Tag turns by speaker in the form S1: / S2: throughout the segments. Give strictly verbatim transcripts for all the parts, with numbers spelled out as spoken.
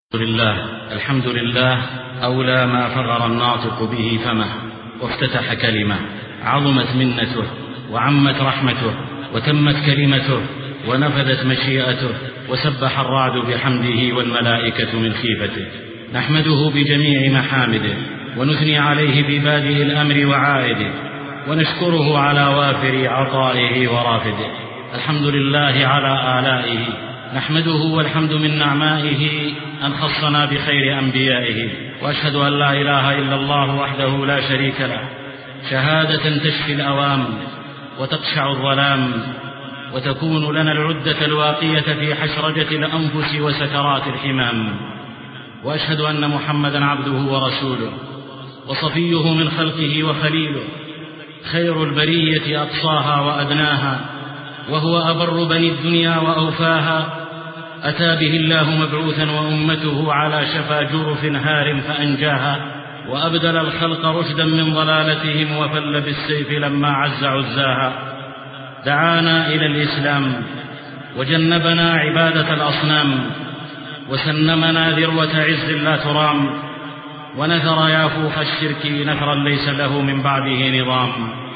S1: الحمد لله الحمد لله أولى ما فغر الناطق به فمه وافتتح كلمة، عظمت منته وعمت رحمته وتمت كلمته ونفذت مشيئته، وسبح الرعد بحمده والملائكة من خيفته. نحمده بجميع محامده ونثني عليه ببادئ الأمر وعائده، ونشكره على وافر عطائه ورافده. الحمد لله على آلائه، نحمده والحمد من نعمائه أن خصنا بخير أنبيائه. وأشهد أن لا إله إلا الله وحده لا شريك له، شهادة تشفي الأوام وتقشع الظلام، وتكون لنا العدة الواقية في حشرجة الأنفس وسكرات الحمام. وأشهد أن محمدا عبده ورسوله وصفيه من خلقه وخليله، خير البرية أقصاها وأدناها، وهو أبر بني الدنيا وأوفاها. أتى به الله مبعوثا وأمته على شفا جرف هار فأنجاها، وأبدل الخلق رشدا من ضلالتهم وفل بالسيف لما عز عزاها. دعانا إلى الإسلام وجنبنا عبادة الأصنام، وسنمنا ذروة عز لا ترام، ونثر يافوخ الشرك نثرا ليس له من بعده نظام.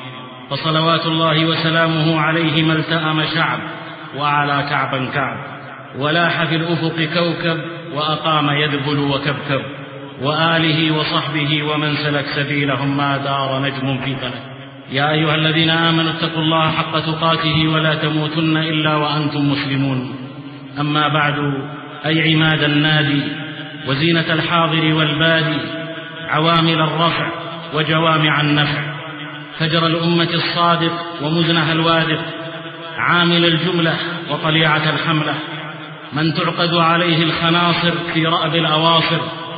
S1: فصلوات الله وسلامه عليه ما التأم شعب وعلى كعبا كعب، ولاح في الأفق كوكب وأقام يذبل وكبكب، وآله وصحبه ومن سلك سبيلهم ما دار نجم في فلك. يا أيها الذين آمنوا اتقوا الله حق تقاته ولا تموتن إلا وأنتم مسلمون. أما بعد، أي عماد النادي وزينة الحاضر والبادي، عوامل الرفع وجوامع النفع، فجر الأمة الصادق ومزنها الوادق، عامل الجملة وطليعة الحملة، من تعقد عليه الخناصر في رأب الأواصر،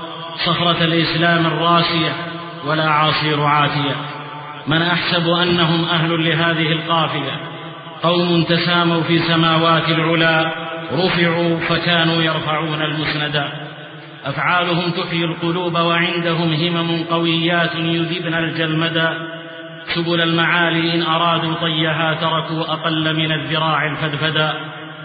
S1: صخرة الإسلام الراسية ولا عاصير عاتية، من أحسب أنهم أهل لهذه القافية، قوم تساموا في سماوات العلا، رفعوا فكانوا يرفعون المسندا، أفعالهم تحيي القلوب وعندهم همم قويات يذبن الجلمدا، سبل المعالي إن أرادوا طيها تركوا أقل من الذراع الفدفدا،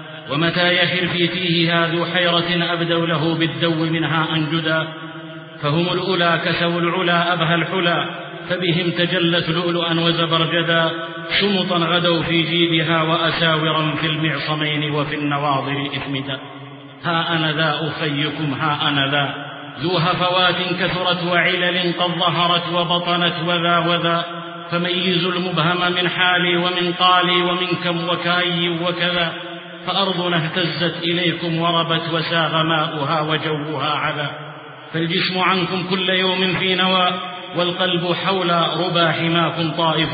S1: ومتى يحر في تيهها ذو حيرة أبدوا له بالدو منها أنجدا، فهم الأولى كسوا العلا أبهى الحلا، فبهم تجلت لؤلؤا وزبرجدا، شمطا غدوا في جيدها وأساورا في المعصمين وفي النواظر إثمدا. ها أنا ذا أخيكم ها أنا ذا، ذو هفوات كثرت وعلل قد ظهرت وبطنت وذا وذا، فميزوا المبهم من حالي ومن قالي ومن كم وكأي وكذا، فأرضنا اهتزت إليكم وربت وساغ ماؤها وجوها علا، فالجسم عنكم كل يوم في نوى، والقلب حول ربا حماكم طائف.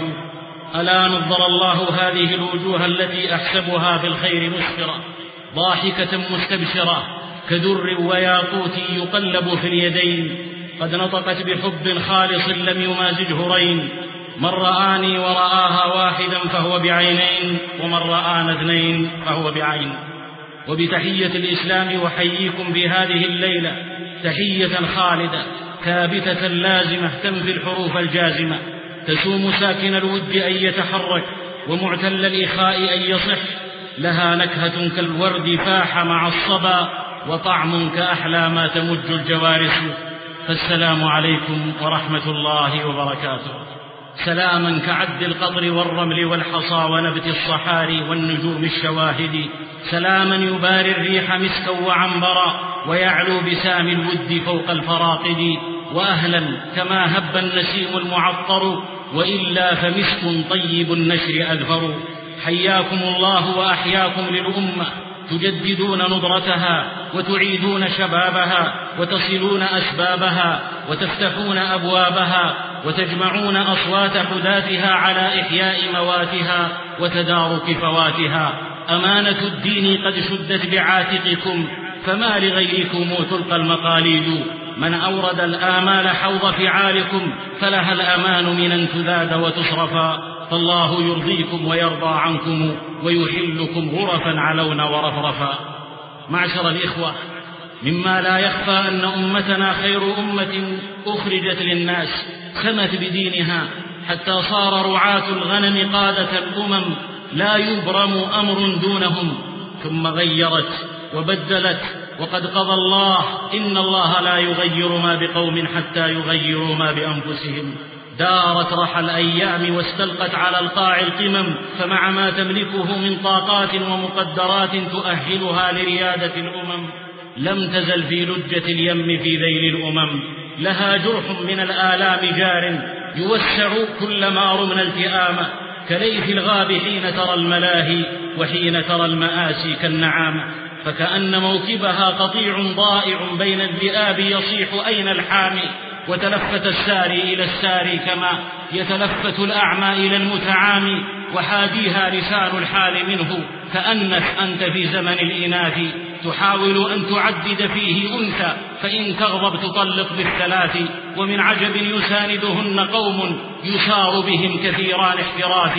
S1: ألا نظر الله هذه الوجوه التي أحسبها بالخير مسفرة، ضاحكة مستبشرة كدر وياقوت يقلب في اليدين، قد نطقت بحب خالص لم يمازجه رين، من رآني ورآها واحدا فهو بعينين، ومن رآنا اثنين فهو بعين. وبتحية الإسلام وحييكم بهذه الليلة تحية خالدة ثابتة لازمة تنفي الحروف الجازمة، تسوم ساكن الود أن يتحرك ومعتل الإخاء أن يصح، لها نكهة كالورد فاح مع الصبا، وطعم كأحلى ما تمج الجوارس. فالسلام عليكم ورحمة الله وبركاته، سلاما كعد القطر والرمل والحصى ونبت الصحاري والنجوم الشواهد، سلاما يباري الريح مسكا وعنبرا ويعلو بسام الود فوق الفراقد، وأهلا كما هب النسيم المعطر، وإلا فمسك طيب النشر أذفر. حياكم الله وأحياكم للأمة، تجددون نضرتها وتعيدون شبابها وتصلون أسبابها وتفتحون أبوابها وتجمعون أصوات حداثها على إحياء مواتها وتدارك فواتها. أمانة الدين قد شدت بعاتقكم، فما لغيركم تلقى المقاليد، من أورد الآمال حوض فعالكم، فلها الأمان من أن تذاد وتصرفا، فالله يرضيكم ويرضى عنكم ويحلكم غرفا علون ورفرفا. معشر الإخوة، مما لا يخفى أن أمتنا خير أمة أخرجت للناس، سمت بدينها حتى صار رعاة الغنم قادة الأمم، لا يبرم أمر دونهم، ثم غيرت وبدلت وقد قضى الله إن الله لا يغير ما بقوم حتى يغيروا ما بأنفسهم. دارت رحى الأيام واستلقت على القاع القمم، فمع ما تملكه من طاقات ومقدرات تؤهلها لريادة الأمم لم تزل في لجة اليم في ذيل الأمم. لها جرح من الآلام جار يوسع كلما رمنا التئامة، كليث الغاب حين ترى الملاهي وحين ترى المآسي كالنعامة. فكأن موكبها قطيع ضائع بين الذئاب يصيح أين الحامي، وتلفت الساري إلى الساري كما يتلفت الأعمى إلى المتعامي، وحاديها لسان الحال منه كأنك أنت في زمن الإناث تحاول أن تعدد فيه أنثى، فإن تغضب تطلق بالثلاث. ومن عجب يساندهن قوم يسار بهم كثيران احتراث،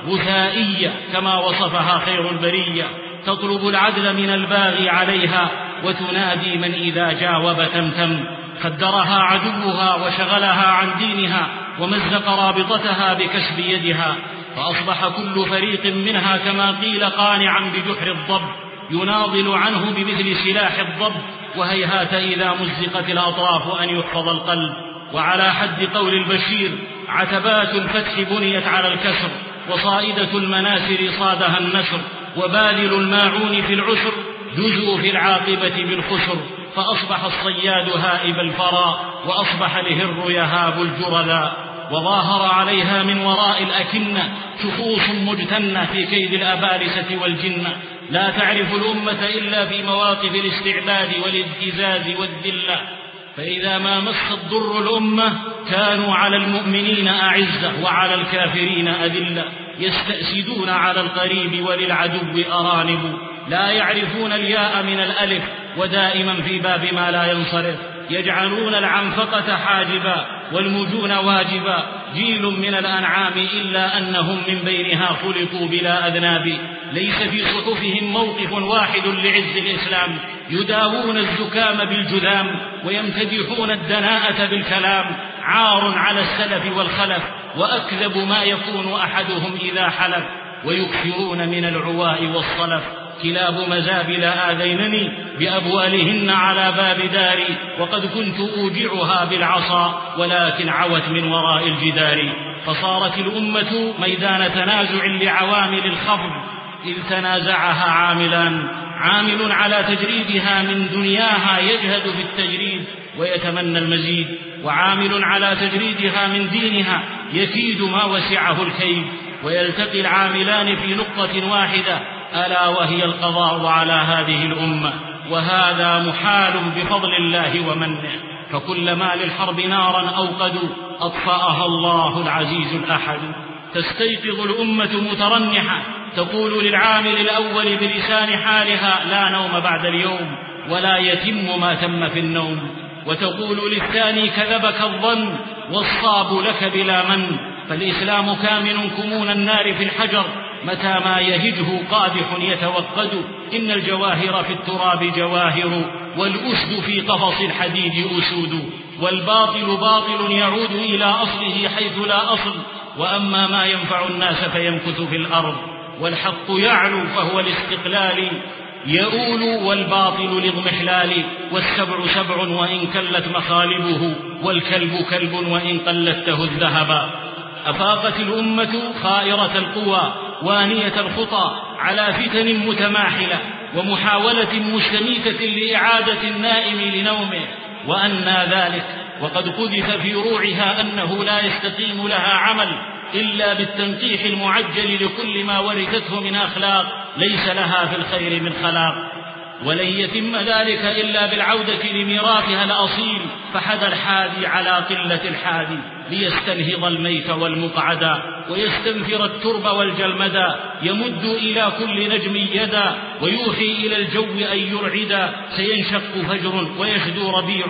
S1: غثائية كما وصفها خير البرية، تطلب العدل من الباغي عليها وتنادي من إذا جاوب تمتم. خدرها عدوها وشغلها عن دينها ومزق رابطتها بكسب يدها، فأصبح كل فريق منها كما قيل قانعا بجحر الضب يناضل عنه بمثل سلاح الضب، وهيهات إذا مزقت الأطراف أن يحفظ القلب. وعلى حد قول البشير: عتبات الفتح بنيت على الكسر، وصائدة المناسر صادها النشر، وباذل الماعون في العسر جزوا في العاقبة بالخسر. فأصبح الصياد هائب الفرا، وأصبح الهر يهاب الجرذا، وظاهر عليها من وراء الأكنة شخوص مجتنة في كيد الأبالسة والجنة، لا تعرف الأمة إلا في مواقف الاستعباد والابتزاز والذلة. فإذا ما مس الضر الأمة كانوا على المؤمنين أعزة وعلى الكافرين أذلة، يستأسدون على القريب وللعدو أرانب، لا يعرفون الياء من الألف، ودائما في باب ما لا ينصرف، يجعلون العنفقة حاجبا والمجون واجبا. جيل من الأنعام إلا أنهم من بينها خلقوا بلا أذناب، ليس في صحفهم موقف واحد لعز الإسلام، يداوون الزكام بالجذام ويمتدحون الدناءة بالكلام. عار على السلف والخلف، وأكذب ما يكون أحدهم إذا حلف، ويكثرون من العواء والصلف. كلاب مزابل آذينني بأبوالهن على باب داري، وقد كنت أوجعها بالعصا ولكن عوت من وراء الجدار. فصارت الأمة ميدان تنازع لعوامل الخفض، إذ تنازعها عاملان: عامل على تجريدها من دنياها يجهد في التجريد ويتمنى المزيد، وعامل على تجريدها من دينها يكيد ما وسعه الكيد. ويلتقي العاملان في نقطة واحدة، ألا وهي القضاء على هذه الأمة، وهذا محال بفضل الله ومنه. فكلما للحرب نارا أوقدوا أطفأها الله العزيز الأحد. تستيقظ الأمة مترنحة تقول للعامل الأول بلسان حالها: لا نوم بعد اليوم، ولا يتم ما تم في النوم. وتقول للثاني: كذبك الظن والصاب لك بلا من. فالإسلام كامن كمون النار في الحجر، متى ما يهجه قادح يتوقد. إن الجواهر في التراب جواهر، والأسد في قفص الحديد أسود. والباطل باطل يعود إلى أصله حيث لا أصل، وأما ما ينفع الناس فيمكث في الأرض. والحق يعلو فهو الاستقلال يؤول، والباطل لاضمحلال. والسبع سبع وإن كلت مخالبه، والكلب كلب وإن قلدته الذهبا. أفاقت الأمة خائرة القوى وانية الخطى على فتن متماحلة ومحاولة مستميتة لإعادة النائم لنومه، وأنى ذلك وقد قذف في روعها أنه لا يستقيم لها عمل إلا بالتنقيح المعجل لكل ما ورثته من أخلاق ليس لها في الخير من خلاق. ولن يتم ذلك إلا بالعودة لميراثها الأصيل، فحدى الحادي على قلة الحادي ليستنهض الميت والمقعدا، ويستنفر الترب والجلمدا، يمد إلى كل نجم يدا، ويوحي إلى الجو أن يرعدا. سينشق فجر ويشدو ربيع،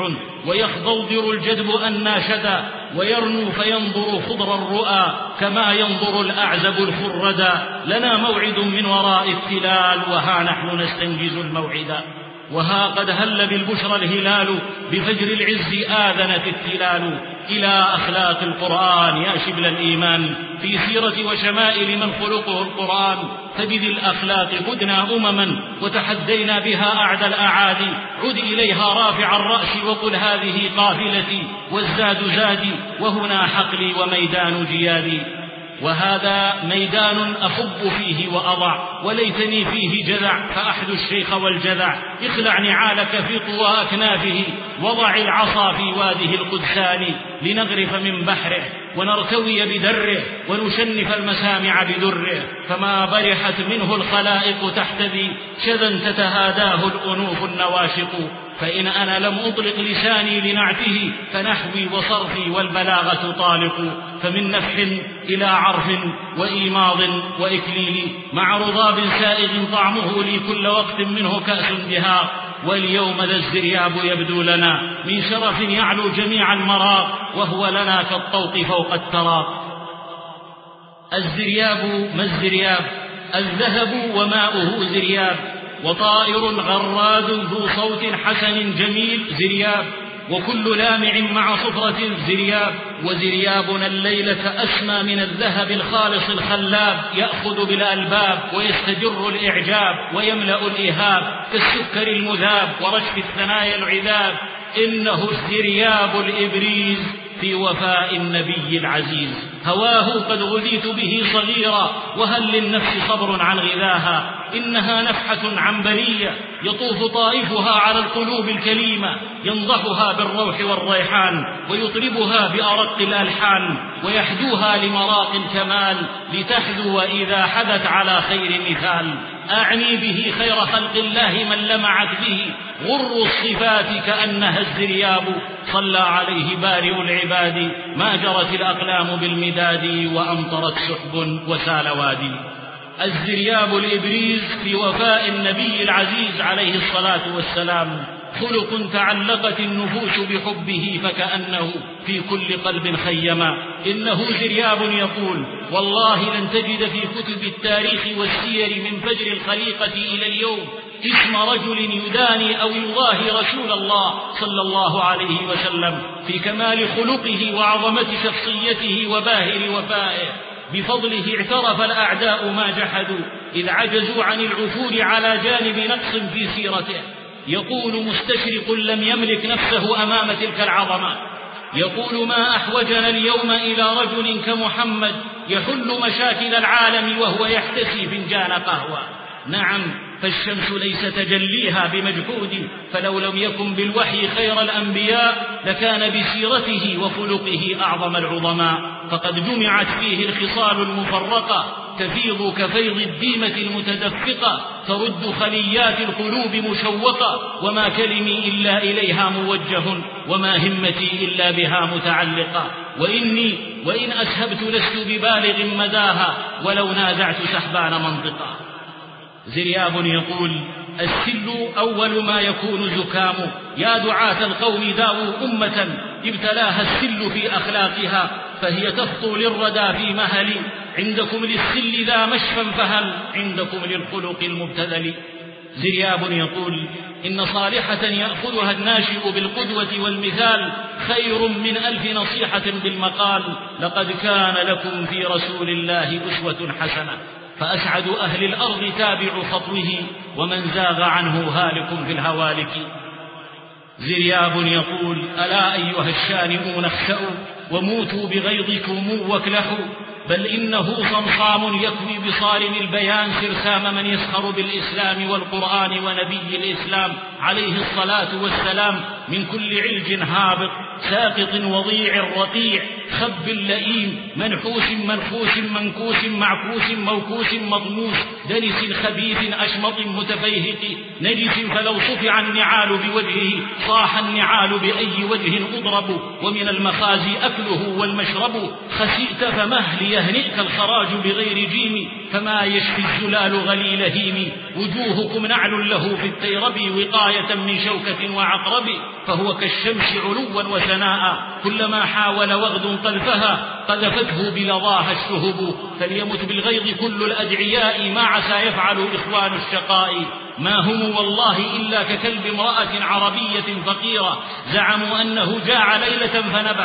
S1: ويخضوضر الجدب أناشدا، ويرنو فينظر خضر الرؤى كما ينظر الأعزب الخردا. لنا موعد من وراء التلال، وها نحن نستنجز الموعدا. وها قد هل بالبشرى الهلال، بفجر العز آذنت التلال. إلى أخلاق القرآن يا شبل الإيمان، في سيرة وشمائل من خلقه القرآن، فبذي الأخلاق قدنا أمما وتحدينا بها أعدى الأعادي. عد إليها رافع الرأس وقل هذه قافلتي والزاد زادي، وهنا حقلي وميدان جيادي. وهذا ميدان أخب فيه وأضع، وليتني فيه جذع فأحدو الشيخ والجذع. اخلع نعالك في طوى أكنافه، وضع العصا في واده القدسان، لنغرف من بحره ونرتوي بدره، ونشنف المسامع بدره. فما برحت منه الخلائق تحتذي، شذا تتهاداه الأنوف النواشق. فإن أنا لم أطلق لساني لنعته، فنحوي وصرفي والبلاغة طالق. فمن نفح إلى عرف وإيماض وإكليل، مع رضاب سائغ طعمه لي كل وقت منه كأس بها. واليوم ذا الزرياب يبدو لنا من شرف يعلو جميع المراق، وهو لنا كالطوق فوق التراق. الزرياب ما الزرياب؟ الذهب وماؤه زرياب، وطائر غراد ذو صوت حسن جميل زرياب، وكل لامع مع صفرة زرياب. وزريابنا الليلة أسمى من الذهب الخالص الخلاب، يأخذ بالألباب ويستجر الإعجاب ويملأ الإهاب، كالسكر المذاب ورشف الثنايا العذاب. إنه الزرياب الإبريز في وفاء النبي العزيز. هواه قد غذيت به صغيرا، وهل للنفس صبر عن غذاها؟ إنها نفحة عنبرية يطوف طائفها على القلوب الكليمة، ينضحها بالروح والريحان، ويطربها بأرق الألحان، ويحدوها لمراق الكمال، لتحذو إذا حدت على خير مثال. أعني به خير خلق الله من لمعت به غر الصفات كأنها الزرياب، صلى عليه بارئ العباد، ما جرت الأقلام بالمداد، وأمطرت سحب وسال وادي. الزرياب الإبريز في وفاء النبي العزيز عليه الصلاة والسلام، خلق تعلقت النفوس بحبه فكأنه في كل قلب خيما. إنه زرياب يقول: والله لن تجد في كتب التاريخ والسير من فجر الخليقة إلى اليوم اسم رجل يداني أو يضاهي رسول الله صلى الله عليه وسلم في كمال خلقه وعظمة شخصيته وباهر وفائه. بفضله اعترف الأعداء ما جحدوا، إذ عجزوا عن العثور على جانب نقص في سيرته. يقول مستشرق لم يملك نفسه أمام تلك العظمات، يقول: ما أحوجنا اليوم إلى رجل كمحمد يحل مشاكل العالم وهو يحتسي فنجان قهوة. نعم، فالشمس ليس تجليها بمجهود، فلو لم يكن بالوحي خير الأنبياء لكان بسيرته وخلقه أعظم العظماء. فقد جمعت فيه الخصال المفرقة، تفيض كفيض الديمة المتدفقة، ترد خليات القلوب مشوقة. وما كلمي إلا إليها موجه، وما همتي إلا بها متعلقة. وإني وإن أسهبت لست ببالغ مداها، ولو نازعت سحبان منطقة. زرياب يقول: السل أول ما يكون زكام، يا دعاة القوم داووا أمة ابتلاها السل في أخلاقها، فهي تخطو للردى في مهل. عندكم للسل ذا مشفى، فهل عندكم للخلق المبتذل؟ زرياب يقول: إن صالحة يأخذها الناشئ بالقدوة والمثال خير من ألف نصيحة بالمقال. لقد كان لكم في رسول الله أسوة حسنة، فأسعد أهل الأرض تابع خطوه، ومن زاغ عنه هالك في الهوالك. زرياب يقول: ألا أيها الشانئون اخسأوا، وموتوا بغيظكم واكلحوا، بل إنه صمصام يكوي بصارم البيان سرسام من يسخر بالإسلام والقرآن ونبي الإسلام عليه الصلاة والسلام، من كل علج هابط ساقط وضيع رقيع، خب لئيم منحوس منفوس منكوس معكوس موكوس مضموس، دنس خبيث أشمط متفيهق، نجس فلو صفع النعال بوجهه صاح النعال بأي وجه أضرب، ومن المخازي أكله والمشرب، خسئت فمه ليهنئك الخراج بغير جيم، فما يشفي الزلال غليل هيم، وجوهكم نعل له في التيرب وقاية من شوكة وعقرب، فهو كالشمس علوا وثناء، كلما حاول وغد طلفها قذفته بلظاها الشهب، فليمت بالغيظ كل الأدعياء، ما عسى يفعل إخوان الشقاء، ما هم والله إلا ككلب امرأة عربية فقيرة، زعموا أنه جاع ليلة فنبح،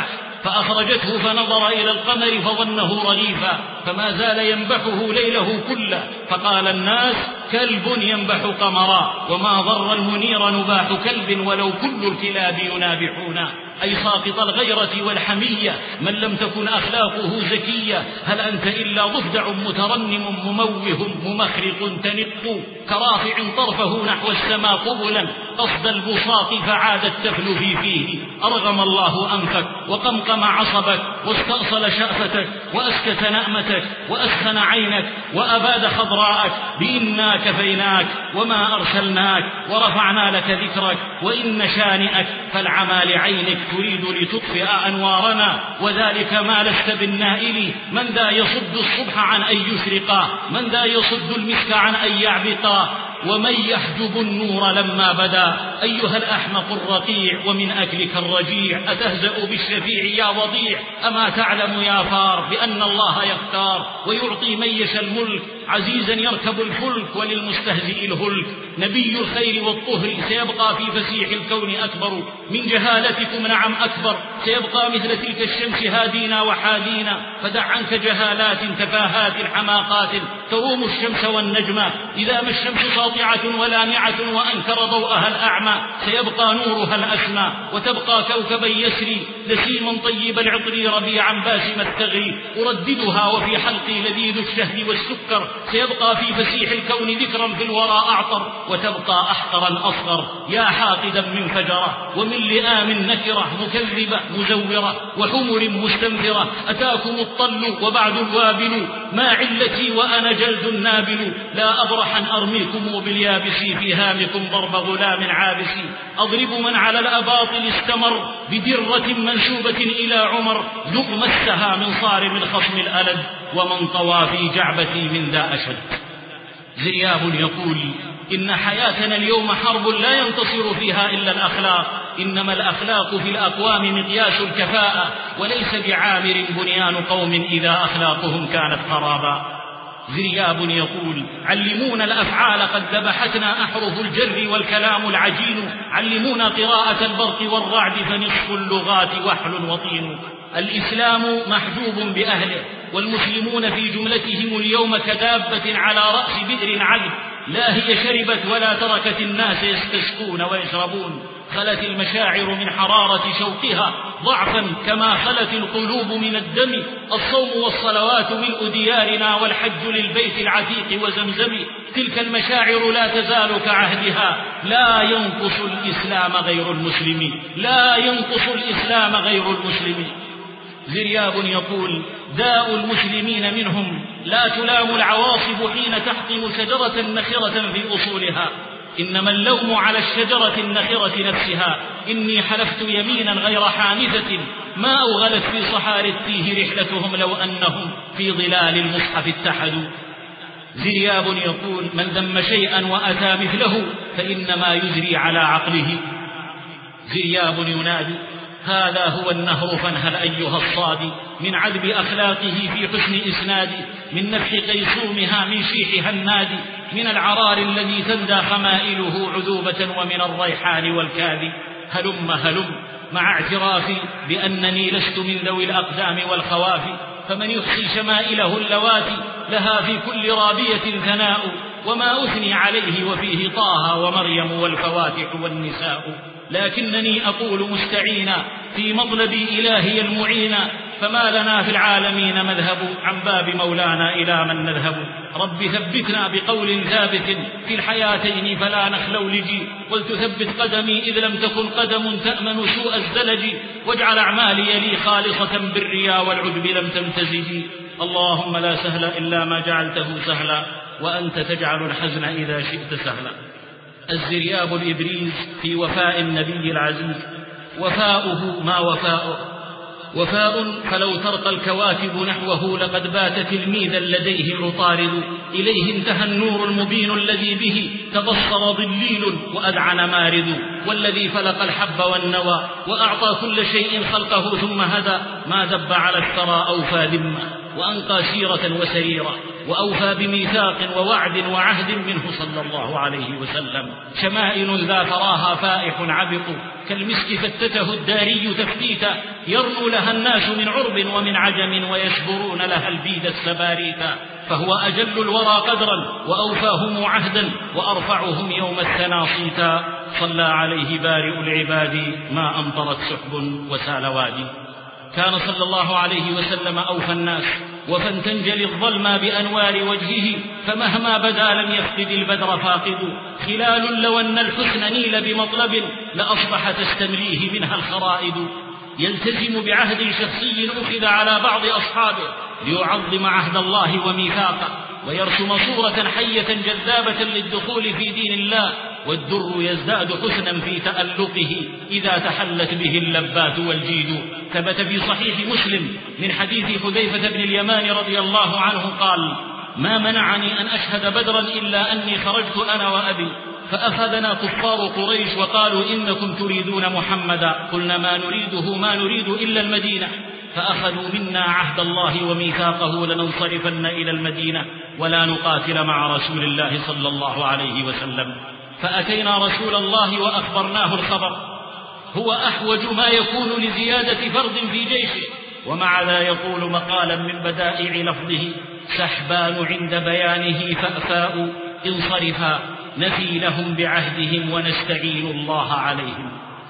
S1: فأخرجته فنظر إلى القمر فظنه رغيفا فما زال ينبحه ليله كله، فقال الناس: كلب ينبح قمرا، وما ضر المنير نباح كلب ولو كل الكلاب ينابحونا. أي ساقط الغيرة والحمية من لم تكن أخلاقه زكية، هل أنت إلا ضفدع مترنم مموه ممخرق تنق، كرافع طرفه نحو السماء قبلا قصد البساط فعاد التفلف فيه. أرغم الله أنفك وقمقم عصبك واستأصل شأفتك وأسكت نأمتك وأسخن عينك وأباد خضراءك، بإنا كفيناك وما أرسلناك ورفعنا لك ذكرك، وإن شانئك فالعمى لعينك تريد لتطفئ أنوارنا، وذلك ما لست بالنائل. من ذا يصد الصبح عن أن يشرقا، من ذا يصد المسك عن أن يعبقا، ومن يحجب النور لما بدا. أيها الأحمق الرقيع ومن أكلك الرجيع، أتهزأ بالشفيع يا وضيع؟ أما تعلم يا فار بأن الله يختار ويعطي من يشاء الملك، عزيزا يركب الفلك وللمستهزئ الهلك. نبي الخير والطهر سيبقى في فسيح الكون أكبر من جهالتكم، نعم أكبر، سيبقى مثل تلك الشمس هادينا وحادينا. فدع عنك جهالات تفاهات حماقات تروم الشمس والنجم، إذا ما الشمس ساطعة ولامعة وأنكر ضوءها الأعمى، سيبقى نورها الأسمى وتبقى كوكبا يسري لسيما طيب العطر ربيعا باسم الثغر. أرددها وفي حلقي لذيذ الشهد والسكر، سيبقى في فسيح الكون ذكرا في الورى أعطر، وتبقى أحقرا أصغر يا حاقدا من فجرة ومن لئام نكرة مكذبة مزورة وحمر مستنفرة. أتاكم الطل وبعد الوابل، ما علتي وأنا جلد نابل، لا أبرح أن أرميكم باليابس في هامكم ضرب غلام عابس. أضرب من على الأباطل استمر بدرة منسوبة إلى عمر، ذق مسها من صارم الخصم الألد، ومن طوى في جعبتي من ذا أشد. زياب يقول: إن حياتنا اليوم حرب لا ينتصر فيها إلا الأخلاق، إنما الأخلاق في الأقوام مقياس الكفاءة، وليس بعامر بنيان قوم إذا أخلاقهم كانت خرابا. زرياب يقول: علمونا الأفعال قد ذبحتنا أحرف الجر والكلام العجين، علمونا قراءة البرق والرعد فنصف اللغات وحل وطين. الإسلام محجوب بأهله، والمسلمون في جملتهم اليوم كدابة على رأس بئر عذب، لا هي شربت ولا تركت الناس يستسقون ويشربون. خلت المشاعر من حرارة شوقها ضعفا كما خلت القلوب من الدم. الصوم والصلوات ملء ديارنا، والحج للبيت العتيق وزمزم. تلك المشاعر لا تزال كعهدها، لا ينقص الإسلام غير المسلم، لا ينقص الإسلام غير المسلم. زرياب يقول: داء المسلمين منهم لا تلام العواصف حين تحطم شجرة نخرة في أصولها، إنما اللوم على الشجرة النخرة نفسها. إني حلفت يمينا غير حانثة ما أوغلت في صحار التيه رحلتهم لو أنهم في ظلال المصحف اتحدوا. زرياب يقول: من ذم شيئا وأتى مثله فإنما يجري على عقله. زرياب ينادي: هذا هو النهر فانهل أيها الصادي، من عذب أخلاقه في حسن إسنادي، من نفح قيصومها من شيحها النادي، من العرار الذي تندى خمائله عذوبة، ومن الريحان والكاذي. هلم هلم مع اعترافي بأنني لست من ذوي الأقدام والخوافي، فمن يحصي شمائله اللواتي لها في كل رابية ثناء، وما أثني عليه وفيه طه ومريم والفواتح والنساء. لكنني أقول مستعينا في مطلب إلهي المعينا، فما لنا في العالمين مذهب، عن باب مولانا إلى من نذهب. رب ثبتنا بقول ثابت في الحياتين فلا نخلو لجي، ولتثبت قدمي إذ لم تكن قدم تأمن سوء الزلج، واجعل أعمالي لي خالصة بالرياء والعجب لم تمتزجي. اللهم لا سهل إلا ما جعلته سهلا، وأنت تجعل الحزن إذا شئت سهلا. الزرياب الإبريز في وفاء النبي العزيز: وفاؤه ما وفاؤه، وفاء فلو ترقى الكواكب نحوه لقد بات تلميذا لديه العطارد، إليه انتهى النور المبين الذي به تبصر ضليل وأذعن مارد، والذي فلق الحب والنوى وأعطى كل شيء خلقه ثم هدى، ما دب على الثرى أوفى ذمة وأنقى سيرة وسريرة. وأوفى بميثاق ووعد وعهد منه صلى الله عليه وسلم. شمائل ذا تراها فائح عبق كالمسك فتته الداري تفتيتا، يرنو لها الناس من عرب ومن عجم ويشبرون لها البيد السباريتا، فهو أجل الورى قدرا وأوفاهم عهدا وأرفعهم يوم الثنى صيتا. صلى عليه بارئ العباد ما أمطرت سحب وسال وادي. كان صلى الله عليه وسلم أوفى الناس وفى تنجلي الظلمى بأنوار وجهه، فمهما بدا لم يفقد البدر فاقد. خلال لو أن الحسن نيل بمطلب لأصبح تستمليه منها الخرائد. يلتزم بعهد شخصي أخذ على بعض أصحابه ليعظم عهد الله وميثاقه، ويرسم صورة حية جذابة للدخول في دين الله، والدر يزداد حسنا في تألقه إذا تحلت به اللبات والجيد. ثبت في صحيح مسلم من حديث حذيفة بن اليمان رضي الله عنه قال: ما منعني أن أشهد بدرا إلا أني خرجت أنا وأبي، فأخذنا كفار قريش وقالوا إنكم تريدون محمدا، قلنا ما نريده ما نريد إلا المدينة، فأخذوا منا عهد الله وميثاقه لننصرفن إلى المدينة ولا نقاتل مع رسول الله صلى الله عليه وسلم. فأتينا رسول الله وأخبرناه الخبر، هو أحوج ما يكون لزيادة فرد في جيشه، ومع ذا يقول مقالا من بدائع لفظه: سحبان عند بيانه فأفاء انصرفا نفي لهم بعهدهم ونستعين الله عليهم.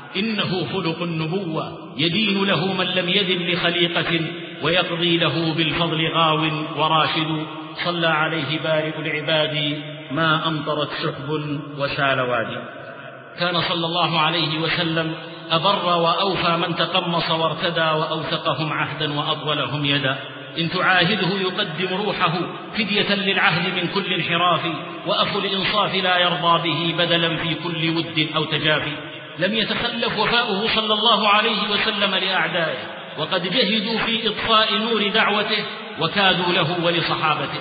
S1: إنه خلق النبوة يدين له من لم يدن لخليقة، ويقضي له بالفضل غاو وراشد. صلى عليه بارئ العباد ما أمطرت سحب وسال وادي. كان صلى الله عليه وسلم أبر وأوفى من تقمص وارتدى، وأوثقهم عهدا وأطولهم يدا. إن تعاهده يقدم روحه فدية للعهد من كل انحراف، وأخو الإنصاف لا يرضى به بدلا في كل ود أو تجافي. لم يتخلف وفاؤه صلى الله عليه وسلم لأعدائه، وقد جهدوا في إطفاء نور دعوته وكادوا له ولصحابته،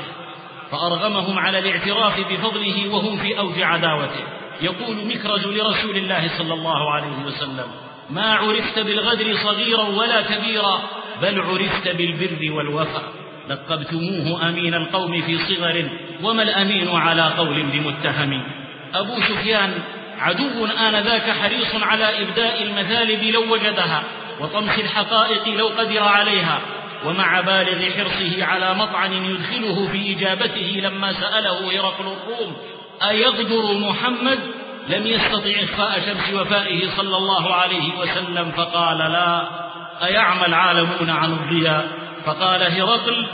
S1: فأرغمهم على الاعتراف بفضله وهم في أوج عداوته. يقول مكرز لرسول الله صلى الله عليه وسلم: ما عرفت بالغدر صغيرا ولا كبيرا، بل عرفت بالبر والوفاء. لقبتموه أمين القوم في صغر، وما الأمين على قول بمتهم. أبو سفيان عدو آنذاك حريص على إبداء المثالب لو وجدها، وطمس الحقائق لو قدر عليها، ومع بالغ حرصه على مطعن يدخله في إجابته لما سأله هرقل الروم: أيغدر محمد؟ لم يستطع إخفاء شمس وفائه صلى الله عليه وسلم فقال: لا. أيعمى العالمون عن الضياء؟ فقال هرقل: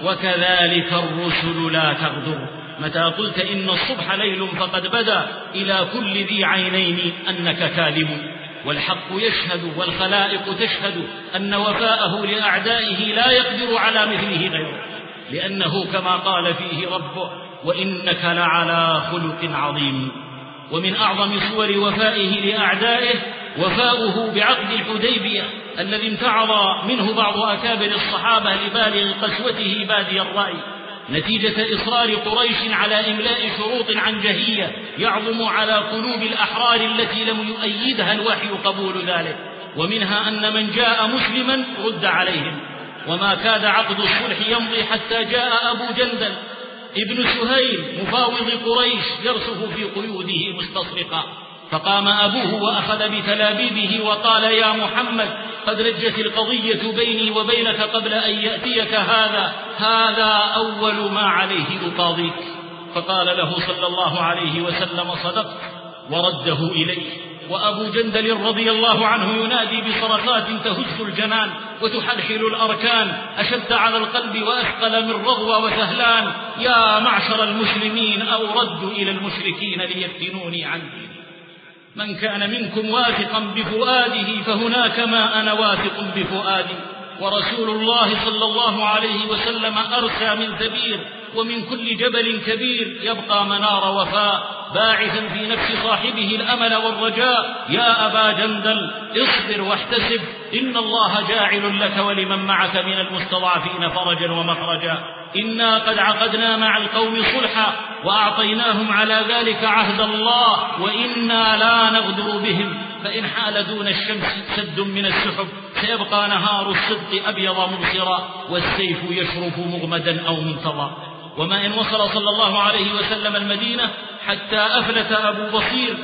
S1: وكذلك الرسل لا تغدر. متى قلت إن الصبح ليل فقد بدا إلى كل ذي عينين أنك كاذب. والحق يشهد والخلائق تشهد أن وفاءه لأعدائه لا يقدر على مثله غيره، لأنه كما قال فيه ربه: وإنك لعلى خلق عظيم. ومن أعظم صور وفائه لأعدائه وفاؤه بعقد الحديبية الذي امتعض منه بعض أكابر الصحابة لبالغ قسوته بادي الرأي، نتيجة إصرار قريش على إملاء شروط عنجهية يعظم على قلوب الأحرار التي لم يؤيدها الوحي قبول ذلك، ومنها أن من جاء مسلما رد عليهم. وما كاد عقد الصلح يمضي حتى جاء أبو جندل ابن سهيل مفاوض قريش يرسف في قيوده مستصرقا، فقام أبوه وأخذ بتلابيبه وقال: يا محمد، قد رجت القضية بيني وبينك قبل أن يأتيك هذا هذا أول ما عليه أقاضيك. فقال له صلى الله عليه وسلم: صدقت، ورده إليه. وأبو جندل رضي الله عنه ينادي بصرخات تهز الجنان وتحلحل الأركان، أشد على القلب وأثقل من رضوى وسهلان: يا معشر المسلمين، أو ردوا إلى المشركين ليفتنوني عن ديني. من كان منكم واثقا بفؤاده فهناك ما أنا واثق بفؤادي. ورسول الله صلى الله عليه وسلم أرسى من ثبير ومن كل جبل كبير يبقى منار وفاء، باعثا في نفس صاحبه الأمل والرجاء: يا أبا جندل، اصبر واحتسب، إن الله جاعل لك ولمن معك من المستضعفين فرجا ومخرجا. إنا قد عقدنا مع القوم صلحا وأعطيناهم على ذلك عهد الله، وإنا لا نغدر بهم، فإن حال دون الشمس سد من السحب سيبقى نهار الصدق أبيض مبصرا، والسيف يشرف مغمدا أو منتظا. وما إن وصل صلى الله عليه وسلم المدينة حتى أفلت أبو بصير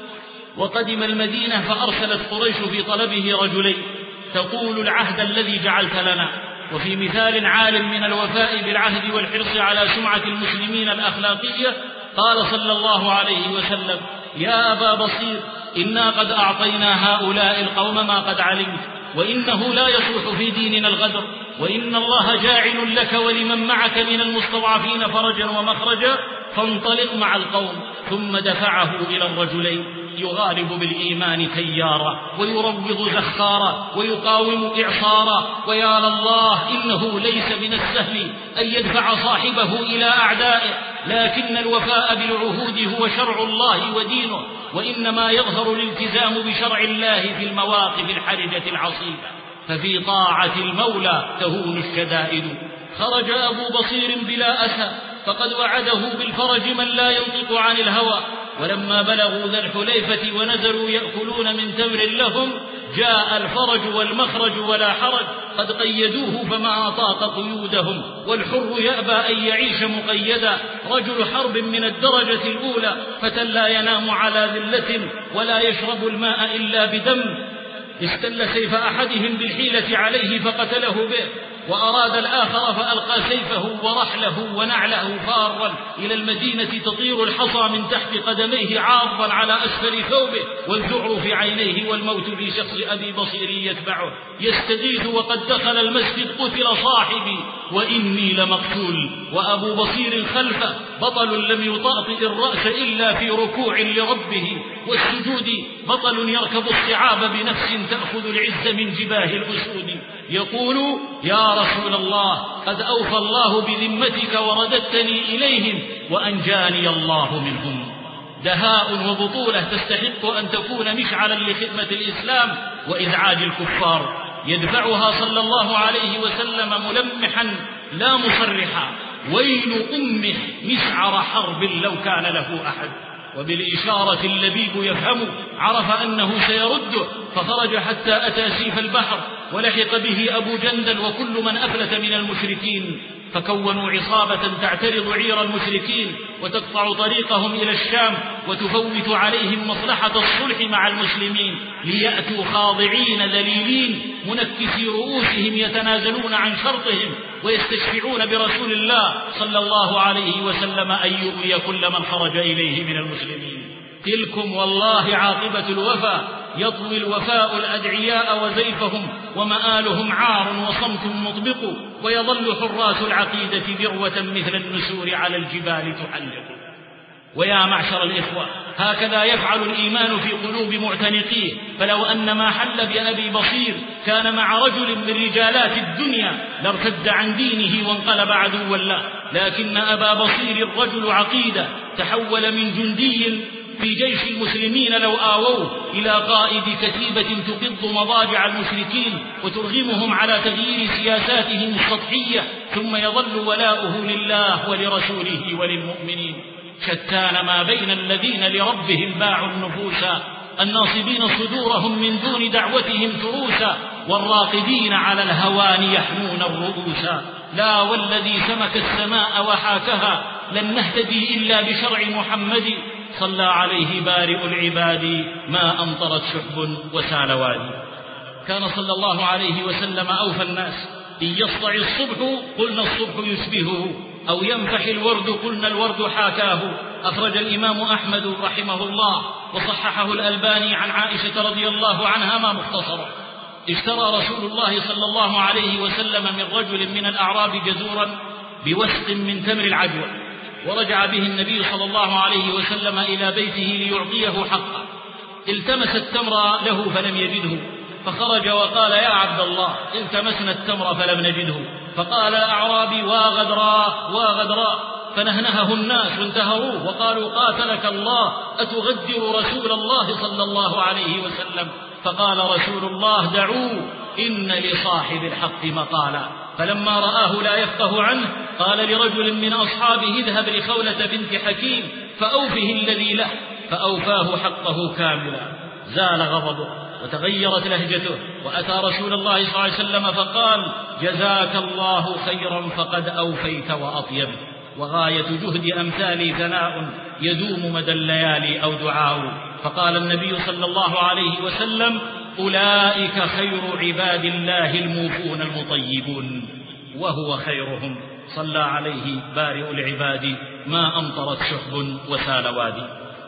S1: وقدم المدينة، فأرسلت قريش في طلبه رجلين تقول العهد الذي جعلت لنا. وفي مثال عال من الوفاء بالعهد والحرص على سمعة المسلمين الأخلاقية قال صلى الله عليه وسلم: يا أبا بصير، إنا قد أعطينا هؤلاء القوم ما قد علمت، وإنه لا يصلح في ديننا الغدر، وإن الله جاعل لك ولمن معك من المستضعفين فرجا ومخرجا، فانطلق مع القوم. ثم دفعه إلى الرجلين يغالب بالإيمان تيارا ويروض زخارا ويقاوم إعصارا، ويا لله إنه ليس من السهل أن يدفع صاحبه إلى أعدائه، لكن الوفاء بالعهود هو شرع الله ودينه، وإنما يظهر الالتزام بشرع الله في المواقف الحرجة العصيبة، ففي طاعة المولى تهون الشدائد. خرج أبو بصير بلا أسى، فقد وعده بالفرج من لا ينطق عن الهوى. ولما بلغوا ذا الحليفة ونزلوا يأكلون من تمر لهم، جاء الفرج والمخرج ولا حرج، قد قيدوه فما أطاق قيودهم، والحر يأبى أن يعيش مقيدا، رجل حرب من الدرجة الأولى، فتى لا ينام على ذلة ولا يشرب الماء إلا بدم. استل سيف أحدهم بالحيلة عليه فقتله به، وأراد الآخر فألقى سيفه ورحله ونعله فارا إلى المدينة تطير الحصى من تحت قدميه عاضا على أسفل ثوبه، والذعر في عينيه والموت في شخص أبي بصير يتبعه يستغيث: وقد دخل المسجد قتل صاحبي وإني لمقتول. وأبو بصير خلفه بطل لم يطأطئ الرأس إلا في ركوع لربه والسجود، بطل يركب الصعاب بنفس تأخذ العز من جباه الأسود، يقول: يا رسول الله، قد أوفى الله بذمتك ورددتني إليهم وأنجاني الله منهم. دهاء وبطولة تستحق أن تكون مشعلا لخدمة الإسلام وإزعاج الكفار، يدفعها صلى الله عليه وسلم ملمحا لا مصرحا: ويل أمه مسعر حرب لو كان له أحد. وبالإشارة اللبيب يفهم عرف أنه سيرده، فخرج حتى أتى سيف البحر، ولحق به أبو جندل وكل من أفلت من المشركين، فكونوا عصابة تعترض عير المشركين وتقطع طريقهم إلى الشام وتفوت عليهم مصلحة الصلح مع المسلمين، ليأتوا خاضعين ذليلين منكسي رؤوسهم يتنازلون عن شرطهم ويستشفعون برسول الله صلى الله عليه وسلم أن يؤوي كل من خرج إليه من المسلمين. تلكم والله عاقبة الوفا، يطوي الوفاء الأدعياء وزيفهم، ومآلهم عار وصمت مطبق، ويظل حراس العقيدة ذروة مثل النسور على الجبال تحلق. ويا معشر الإخوة، هكذا يفعل الإيمان في قلوب معتنقيه، فلو أن ما حل بأبي بصير كان مع رجل من رجالات الدنيا لارتد عن دينه وانقلب عدوا له، لكن أبا بصير رجل عقيدة تحول من جندي في جيش المسلمين لو آووه إلى قائد كتيبة تقض مضاجع المشركين وترغمهم على تغيير سياساتهم السطحية، ثم يظل ولاؤه لله ولرسوله وللمؤمنين. شتان ما بين الذين لربهم باعوا النفوس، الناصبين صدورهم من دون دعوتهم تروسا، والراقدين على الهوان يحنون الرؤوس. لا والذي سمك السماء وحاكها لن نهتدي إلا بشرع محمد، صلى عليه بارئ العباد ما أمطرت شحب وسال وادي. كان صلى الله عليه وسلم أوفى الناس، إن يسطع الصبح قلنا الصبح يشبهه، أو ينفح الورد قلنا الورد حاكاه. أخرج الإمام أحمد رحمه الله وصححه الألباني عن عائشة رضي الله عنها ما مختصرا: اشترى رسول الله صلى الله عليه وسلم من رجل من الأعراب جزورا بوسق من تمر العجوة، ورجع به النبي صلى الله عليه وسلم إلى بيته ليعطيه حقه. التمس التمر له فلم يجده، فخرج وقال: يا عبد الله، التمسنا التمر فلم نجده. فقال الأعرابي: واغدراء واغدراء، فنهنهه الناس وانتهروه وقالوا: قاتلك الله، أتغدر رسول الله صلى الله عليه وسلم؟ فقال رسول الله: دعوه، إن لصاحب الحق مقالا. فلما رآه لا يفقه عنه قال لرجل من أصحابه: اذهب لخولة بنت حكيم فأوفه الذي له، فأوفاه حقه كاملا. زال غضبه وتغيرت لهجته، وأتى رسول الله صلى الله عليه وسلم فقال: جزاك الله خيرا فقد أوفيت وأطيبت. وغاية جهد أمثالي ثناء يدوم مدى الليالي أو دعاء. فقال النبي صلى الله عليه وسلم: أولئك خير عباد الله الموفون المطيبون، وهو خيرهم. صلى عليه بارئ العباد ما أمطرت شحب وسال وادي.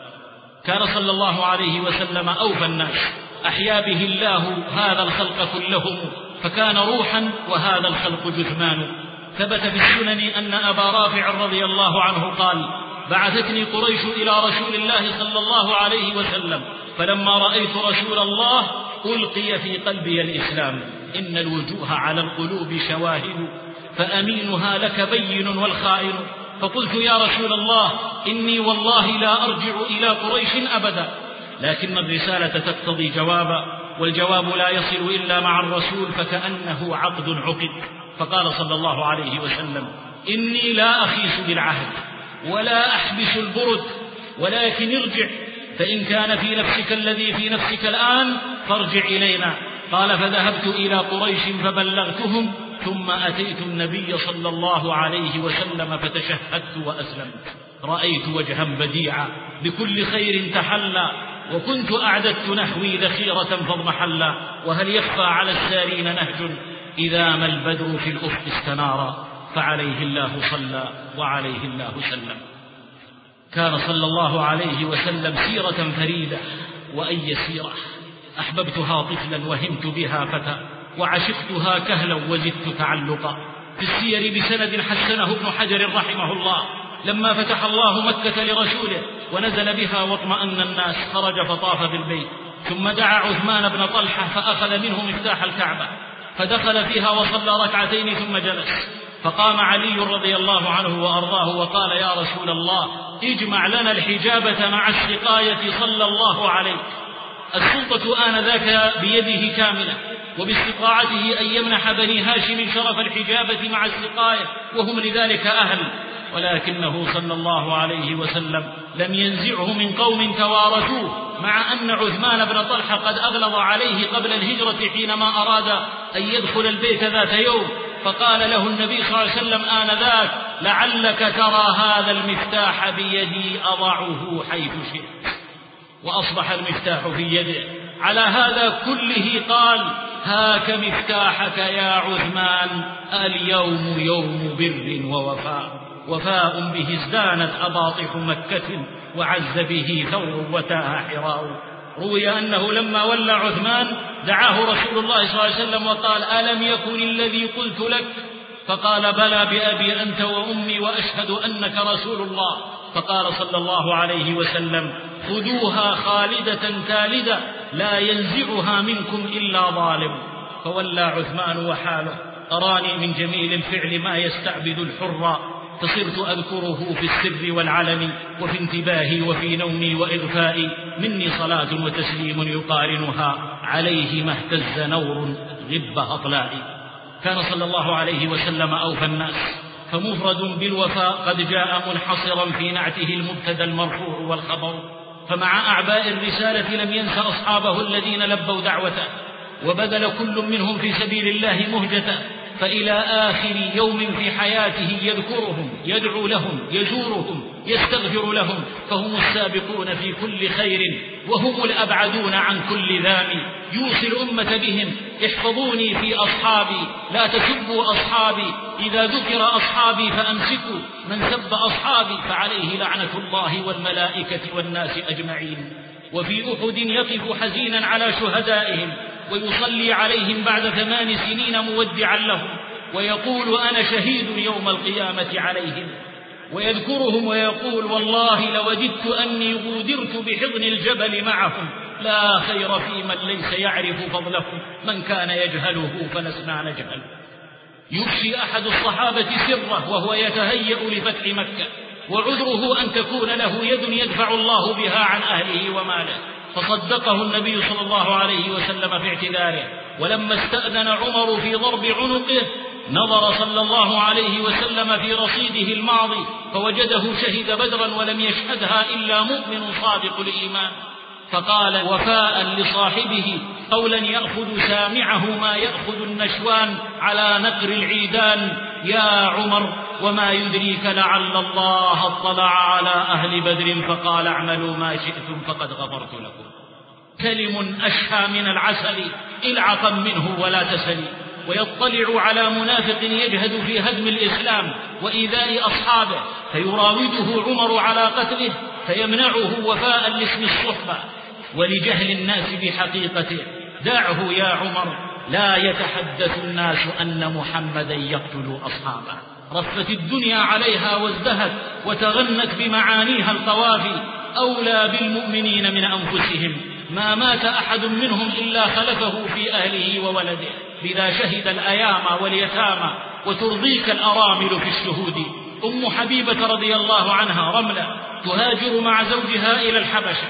S1: كان صلى الله عليه وسلم أوفى الناس، أحيا به الله هذا الخلق كلهم، فكان روحا وهذا الخلق جثمان. ثبت في السنن أن أبا رافع رضي الله عنه قال: بعثتني قريش إلى رسول الله صلى الله عليه وسلم، فلما رأيت رسول الله ألقي في قلبي الإسلام. إن الوجوه على القلوب شواهد، فأمينها لك بين والخائن. فقلت: يا رسول الله، إني والله لا أرجع إلى قريش أبدا، لكن الرسالة تقتضي جوابا، والجواب لا يصل إلا مع الرسول، فكأنه عقد عقد. فقال صلى الله عليه وسلم: إني لا أخيس بالعهد ولا أحبس البرد، ولكن ارجع، فإن كان في نفسك الذي في نفسك الآن فارجع إلينا. قال: فذهبت إلى قريش فبلغتهم، ثم أتيت النبي صلى الله عليه وسلم فتشهدت وأسلمت. رأيت وجها بديعا بكل خير تحلى، وكنت أعددت نحوي ذخيرة فاضمحلا. وهل يخفى على السارين نهج إذا ما البدر في الأفق استنارا، فعليه الله صلى وعليه الله سلم. كان صلى الله عليه وسلم سيرة فريدة، وأي سيرة أحببتها طفلا وهمت بها فتى، وعشقتها كهلا وزدت تعلقا. في السير بسند حسنه ابن حجر رحمه الله: لما فتح الله مكة لرسوله ونزل بها واطمأن الناس، خرج فطاف بالبيت، ثم دعا عثمان بن طلحة فأخذ منه مفتاح الكعبة، فدخل فيها وصلى ركعتين ثم جلس. فقام علي رضي الله عنه وأرضاه وقال: يا رسول الله، اجمع لنا الحجابة مع السقاية صلى الله عليه. السلطة آنذاك بيده كاملة، وباستطاعته أن يمنح بني هاشم شرف الحجابة مع السقاية، وهم لذلك أهل، ولكنه صلى الله عليه وسلم لم ينزعه من قوم توارثوه، مع أن عثمان بن طلحة قد أغلظ عليه قبل الهجرة حينما أراد أن يدخل البيت ذات يوم، فقال له النبي صلى الله عليه وسلم آنذاك: لعلك ترى هذا المفتاح بيدي أضعه حيث شئت. وأصبح المفتاح في يده. على هذا كله قال: هاك مفتاحك يا عثمان، اليوم يوم بر ووفاء، وفاء به ازدانت أباطح مكة، وعز به ثور وتاه حراء. روي أنه لما ولى عثمان دعاه رسول الله صلى الله عليه وسلم وقال: ألم يكن الذي قلت لك؟ فقال: بلى بأبي أنت وأمي وأشهد أنك رسول الله. فقال صلى الله عليه وسلم: خذوها خالدة تالدة، لا ينزعها منكم إلا ظالم. فولى عثمان وحاله: أراني من جميل الفعل ما يستعبد الحر، فصرت أذكره في السر والعلن، وفي انتباهي وفي نومي وإغفائي، مني صلاة وتسليم يقارنها، عليه ما اهتز نور غب أطلائي. كان صلى الله عليه وسلم أوفى الناس، فمفرد بالوفاء قد جاء منحصرا في نعته المبتدا المرفوع والخبر. فمع أعباء الرسالة لم ينس أصحابه الذين لبوا دعوته، وبذل كل منهم في سبيل الله مهجته، فإلى آخر يوم في حياته يذكرهم، يدعو لهم، يزورهم، يستغفر لهم، فهم السابقون في كل خير، وهم الأبعدون عن كل ذام. يوصي الأمة بهم: احفظوني في أصحابي، لا تسبوا أصحابي، إذا ذكر أصحابي فأمسكوا، من سب أصحابي فعليه لعنة الله والملائكة والناس أجمعين. وفي أحد يقف حزينا على شهدائهم، ويصلي عليهم بعد ثمان سنين مودعا لهم، ويقول: أنا شهيد يوم القيامة عليهم. ويذكرهم ويقول: والله لوددت أني غودرت بحضن الجبل معهم، لا خير في من ليس يعرف فضلهم، من كان يجهله فلسنا نجهل. يفشي أحد الصحابة سره وهو يتهيأ لفتح مكة، وعذره أن تكون له يد يدفع الله بها عن أهله وماله، فصدقه النبي صلى الله عليه وسلم في اعتذاره. ولما استأذن عمر في ضرب عنقه نظر صلى الله عليه وسلم في رصيده الماضي فوجده شهد بدرا ولم يشهدها إلا مؤمن صادق الإيمان، فقال وفاء لصاحبه قولا يأخذ سامعه ما يأخذ النشوان على نقر العيدان: يا عمر وما يدريك لعل الله اطلع على أهل بدر فقال اعملوا ما شئتم فقد غفرت لكم. كلم أشهى من العسل العقا منه ولا تسل. ويطلع على منافق يجهد في هدم الإسلام وإيذاء أصحابه فيراوده عمر على قتله فيمنعه وفاء لاسم الصحبة ولجهل الناس بحقيقته. دعه يا عمر، لا يتحدث الناس أن محمدا يقتل أصحابه. رفت الدنيا عليها وازدهت وتغنت بمعانيها القوافي. أولى بالمؤمنين من أنفسهم. ما مات أحد منهم إلا خلفه في أهله وولده. لذا شهد الأيام واليتامى وترضيك الأرامل في الشهود. أم حبيبة رضي الله عنها رملة تهاجر مع زوجها إلى الحبشة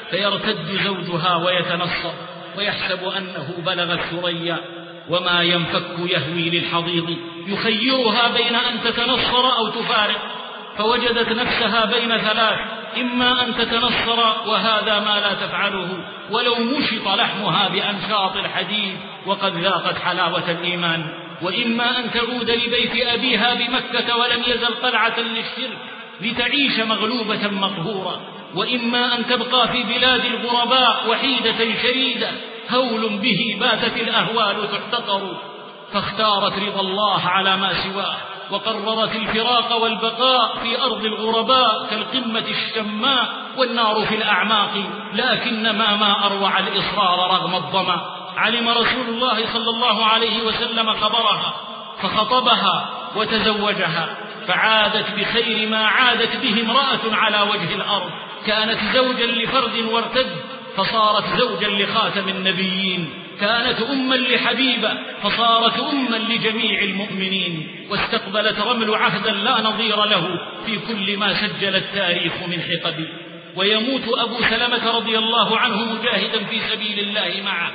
S1: فيرتد زوجها ويتنصر ويحسب أنه بلغ الثريا وما ينفك يهوي للحضيض يخيرها بين أن تتنصر أو تفارق. فوجدت نفسها بين ثلاث: إما أن تتنصر وهذا ما لا تفعله ولو مشط لحمها بأنشاط الحديد وقد ذاقت حلاوة الإيمان، وإما أن تعود لبيت أبيها بمكة ولم يزل قلعة للشرك لتعيش مغلوبة مقهورة، وإما أن تبقى في بلاد الغرباء وحيدة شريدة هول به باتت الأهوال تحتقر. فاختارت رضا الله على ما سواه وقررت الفراق والبقاء في أرض الغرباء كالقمة الشماء والنار في الأعماق. لكنما ما أروع الإصرار رغم الظما. علم رسول الله صلى الله عليه وسلم خبرها فخطبها وتزوجها، فعادت بخير ما عادت به امرأة على وجه الأرض. كانت زوجا لفرد وارتد فصارت زوجا لخاتم النبيين. كانت أما لحبيبة فصارت أما لجميع المؤمنين. واستقبلت رمل عهدا لا نظير له في كل ما سجل التاريخ من حقب. ويموت أبو سلمة رضي الله عنه مجاهدا في سبيل الله معه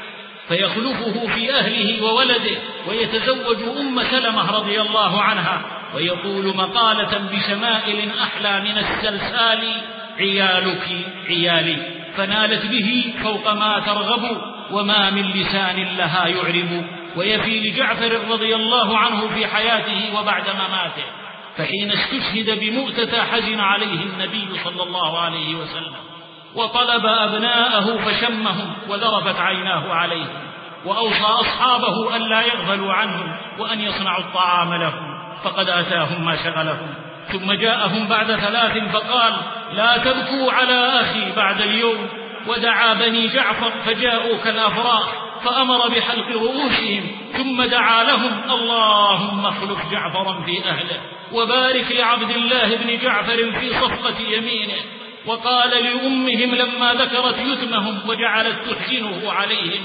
S1: فيخلفه في أهله وولده ويتزوج أم سلمة رضي الله عنها ويقول مقالة بشمائل أحلى من السلسال: عيالك عيالي. فنالت به فوق ما ترغب وما من لسان لها يعرب. ويفي لجعفر رضي الله عنه في حياته وبعد مماته، فحين استشهد بمؤتة حزن عليه النبي صلى الله عليه وسلم وطلب أبناءه فشمهم وذرفت عيناه عليهم، وأوصى أصحابه أن لا يغفلوا عنهم وأن يصنعوا الطعام لهم، فقد أتاهم ما شغلهم. ثم جاءهم بعد ثلاث فقال: لا تبكوا على أخي بعد اليوم. ودعا بني جعفر فجاءوا كالأفراح فأمر بحلق رؤوسهم، ثم دعا لهم: اللهم اخلف جعفرا في أهله وبارك لعبد الله بن جعفر في صفقة يمينه. وقال لأمهم لما ذكرت يتمهم وجعلت تحزنه عليهم: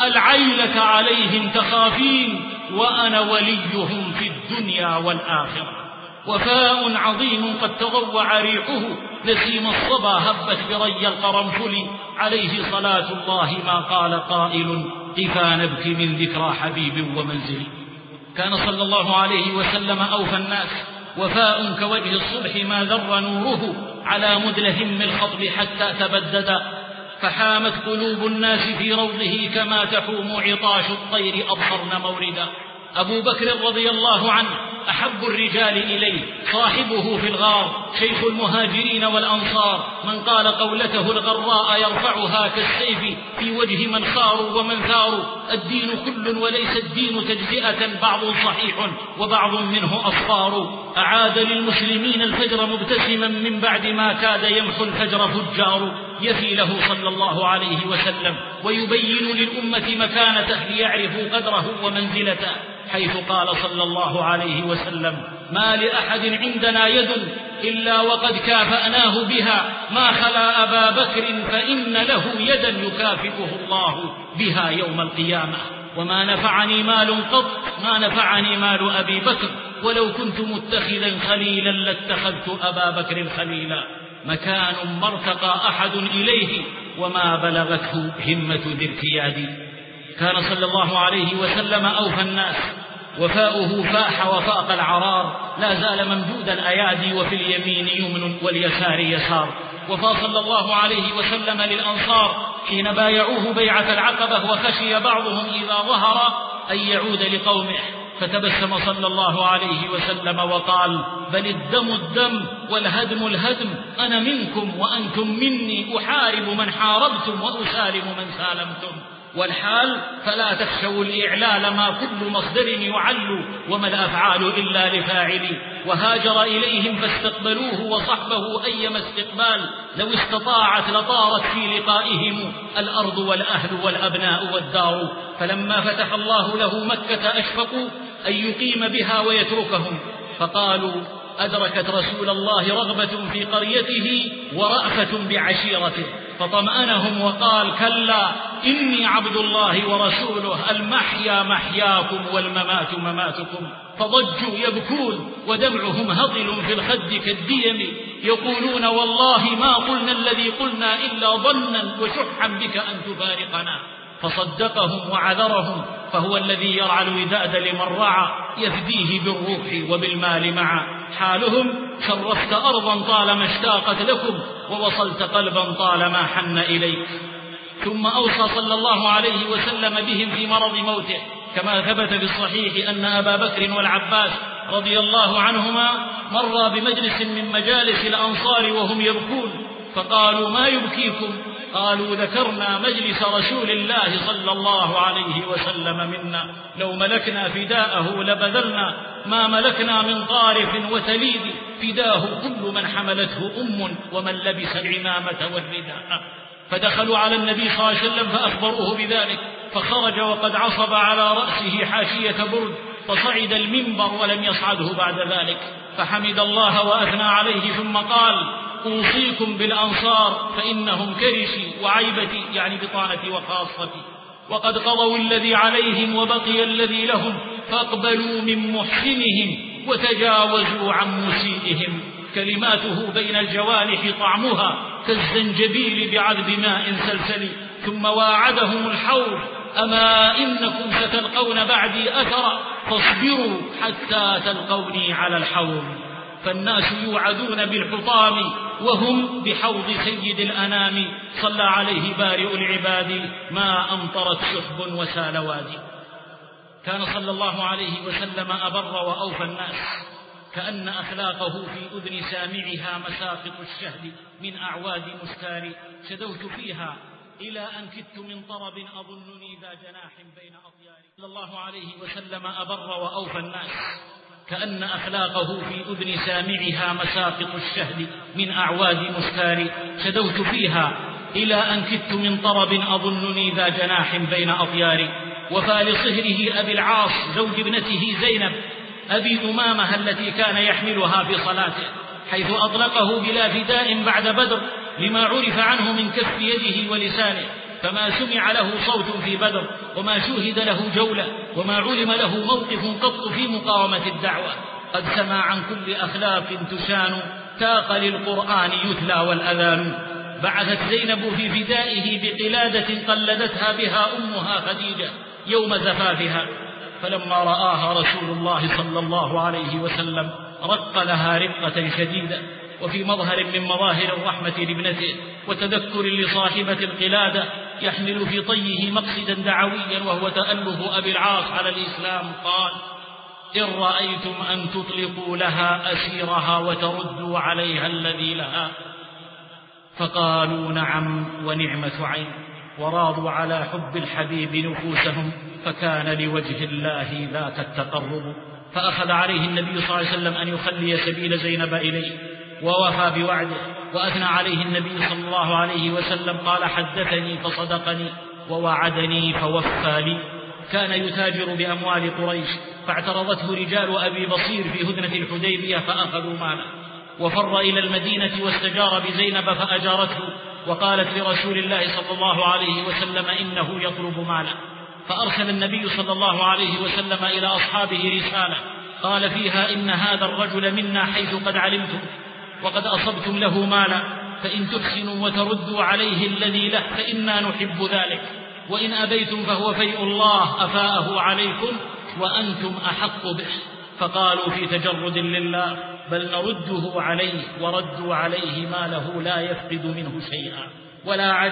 S1: العيلة عليهم تخافين وأنا وليهم في الدنيا والآخرة. وفاء عظيم قد تضوع ريحه نسيم الصبا هبت بري القرنفل. عليه صلاة الله ما قال قائل: قفا نبكي من ذكرى حبيب ومنزل. كان صلى الله عليه وسلم أوفى الناس، وفاء كوجه الصبح ما ذر نوره على مدلهم الخطب حتى تبدد. فحامت قلوب الناس في روضه كما تحوم عطاش الطير أبصرن موردا. أبو بكر رضي الله عنه أحب الرجال إليه، صاحبه في الغار، شيخ المهاجرين والأنصار، من قال قولته الغراء يرفعها كالسيف في وجه من خاروا ومن ثاروا. الدين كل وليس الدين تجزئة، بعض صحيح وبعض منه أصفار. أعاد للمسلمين الفجر مبتسما من بعد ما كاد يمحو الفجر فجار. يفي له صلى الله عليه وسلم ويبين للأمة مكانته ليعرفوا قدره ومنزلته، حيث قال صلى الله عليه وسلم: ما لأحد عندنا يد إلا وقد كافأناه بها، ما خلا أبا بكر فإن له يدا يكافئه الله بها يوم القيامة. وما نفعني مال قط ما نفعني مال أبي بكر، ولو كنت متخذا خليلا لاتخذت أبا بكر خليلا. مكان ما ارتقى أحد إليه وما بلغته همة ذي ارتياد. كان صلى الله عليه وسلم أوفى الناس، وفاؤه فاح وفاق العرار، لا زال ممدود الأيادي وفي اليمين يمن واليسار يسار. وفى صلى الله عليه وسلم للأنصار حين بايعوه بيعة العقبة، وخشي بعضهم إذا ظهر أن يعود لقومه، فتبسم صلى الله عليه وسلم وقال: بل الدم الدم والهدم الهدم، أنا منكم وأنتم مني، أحارب من حاربتم وأسالم من سالمتم. والحال فلا تخشوا الإعلال، ما كل مصدر يعل، وما الأفعال إلا لفاعل. وهاجر إليهم فاستقبلوه وصحبه أيما استقبال، لو استطاعت لطارت في لقائهم الأرض والأهل والأبناء والدار. فلما فتح الله له مكة أشفقوا أن يقيم بها ويتركهم، فقالوا: أدركت رسول الله رغبة في قريته ورأفة بعشيرته، فطمأنهم وقال: كلا إني عبد الله ورسوله، المحيا محياكم والممات مماتكم. فضجوا يبكون ودمعهم هطل في الخد كالديم، يقولون: والله ما قلنا الذي قلنا إلا ظنا وشحا بك أن تفارقنا. فصدقهم وعذرهم، فهو الذي يرعى الوداد لمن رعى، يفديه بالروح وبالمال معا. حالهم: شرفت أرضا طالما اشتاقت لكم، ووصلت قلبا طالما حن إليك. ثم أوصى صلى الله عليه وسلم بهم في مرض موته، كما ثبت في الصحيح أن أبا بكر والعباس رضي الله عنهما مرا بمجلس من مجالس الأنصار وهم يبكون، فقالوا: ما يبكيكم؟ قالوا: ذكرنا مجلس رسول الله صلى الله عليه وسلم منا، لو ملكنا فداءه لبذلنا ما ملكنا من طارف وتليد، فداه كل من حملته أم ومن لبس العمامة والرداء. فدخلوا على النبي صلى الله عليه وسلم فأخبروه بذلك، فخرج وقد عصب على رأسه حاشية برد، فصعد المنبر ولم يصعده بعد ذلك، فحمد الله وأثنى عليه، ثم قال: أوصيكم بالأنصار فإنهم كرشي وعيبتي، يعني بطانتي وخاصتي، وقد قضوا الذي عليهم وبقي الذي لهم، فاقبلوا من محسنهم وتجاوزوا عن مسيئهم. كلماته بين الجوانح طعمها كالزنجبيل بعذب ماء سلسل. ثم واعدهم الحوض: أما إنكم ستلقون بعدي أثرا، فاصبروا حتى تلقوني على الحوض. فالناس يوعدون بالحطام وهم بحوض سيد الأنام، صلى عليه بارئ العباد، ما أمطرت سحب وسال وادي. كان صلى الله عليه وسلم أبر وأوفى الناس، كأن أخلاقه في أذن سامعها مساقط الشهد من أعواد مستار، شدوت فيها إلى أن كدت من طرب أظنني ذا جناح بين أطياري. صلى الله عليه وسلم أبر وأوفى الناس، كأن أخلاقه في أذن سامعها مساقط الشهد من أعواد مستار، شدوت فيها إلى أن كدت من طرب أظنني ذا جناح بين أطياري. وفى لصهره أبي العاص زوج ابنته زينب أبي أمامة التي كان يحملها في صلاته، حيث أطلقه بلا فداء بعد بدر، لما عرف عنه من كف يده ولسانه، فما سمع له صوت في بدر، وما شوهد له جولة، وما علم له موقف قط في مقاومة الدعوة. قد سمع عن كل أخلاق تشان، تاق للقرآن يتلى والأذان. بعثت زينب في فدائه بقلادة قلدتها بها أمها خديجة يوم زفافها، فلما رآها رسول الله صلى الله عليه وسلم رق لها رقة شديدة، وفي مظهر من مظاهر الرحمة لابنته وتذكر لصاحبة القلادة يحمل في طيه مقصدا دعويا وهو تألف أبي العاص على الإسلام، قال: إن رأيتم أن تطلقوا لها أسيرها وتردوا عليها الذي لها، فقالوا: نعم ونعمة عين، وراضوا على حب الحبيب نفوسهم، فكان لوجه الله ذاك التقرب. فأخذ عليه النبي صلى الله عليه وسلم أن يخلي سبيل زينب إليه، ووفى بوعده، وأثنى عليه النبي صلى الله عليه وسلم، قال: حدثني فصدقني ووعدني فوفى لي. كان يتاجر بأموال قريش، فاعترضته رجال أبي بصير في هدنة الحديبية فأخذوا ماله، وفر إلى المدينة واستجار بزينب فأجارته، وقالت لرسول الله صلى الله عليه وسلم: إنه يطلب ماله. فأرسل النبي صلى الله عليه وسلم إلى أصحابه رسالة قال فيها: إن هذا الرجل منا حيث قد علمتم، وقد أصبتم له مالا، فإن تحسنوا وتردوا عليه الذي له فإنا نحب ذلك، وإن أبيتم فهو فيء الله أفاءه عليكم وأنتم أحق به. فقالوا في تجرد لله: بل نرده عليه، وردوا عليه ماله لا يفقد منه شيئا. ولا عجب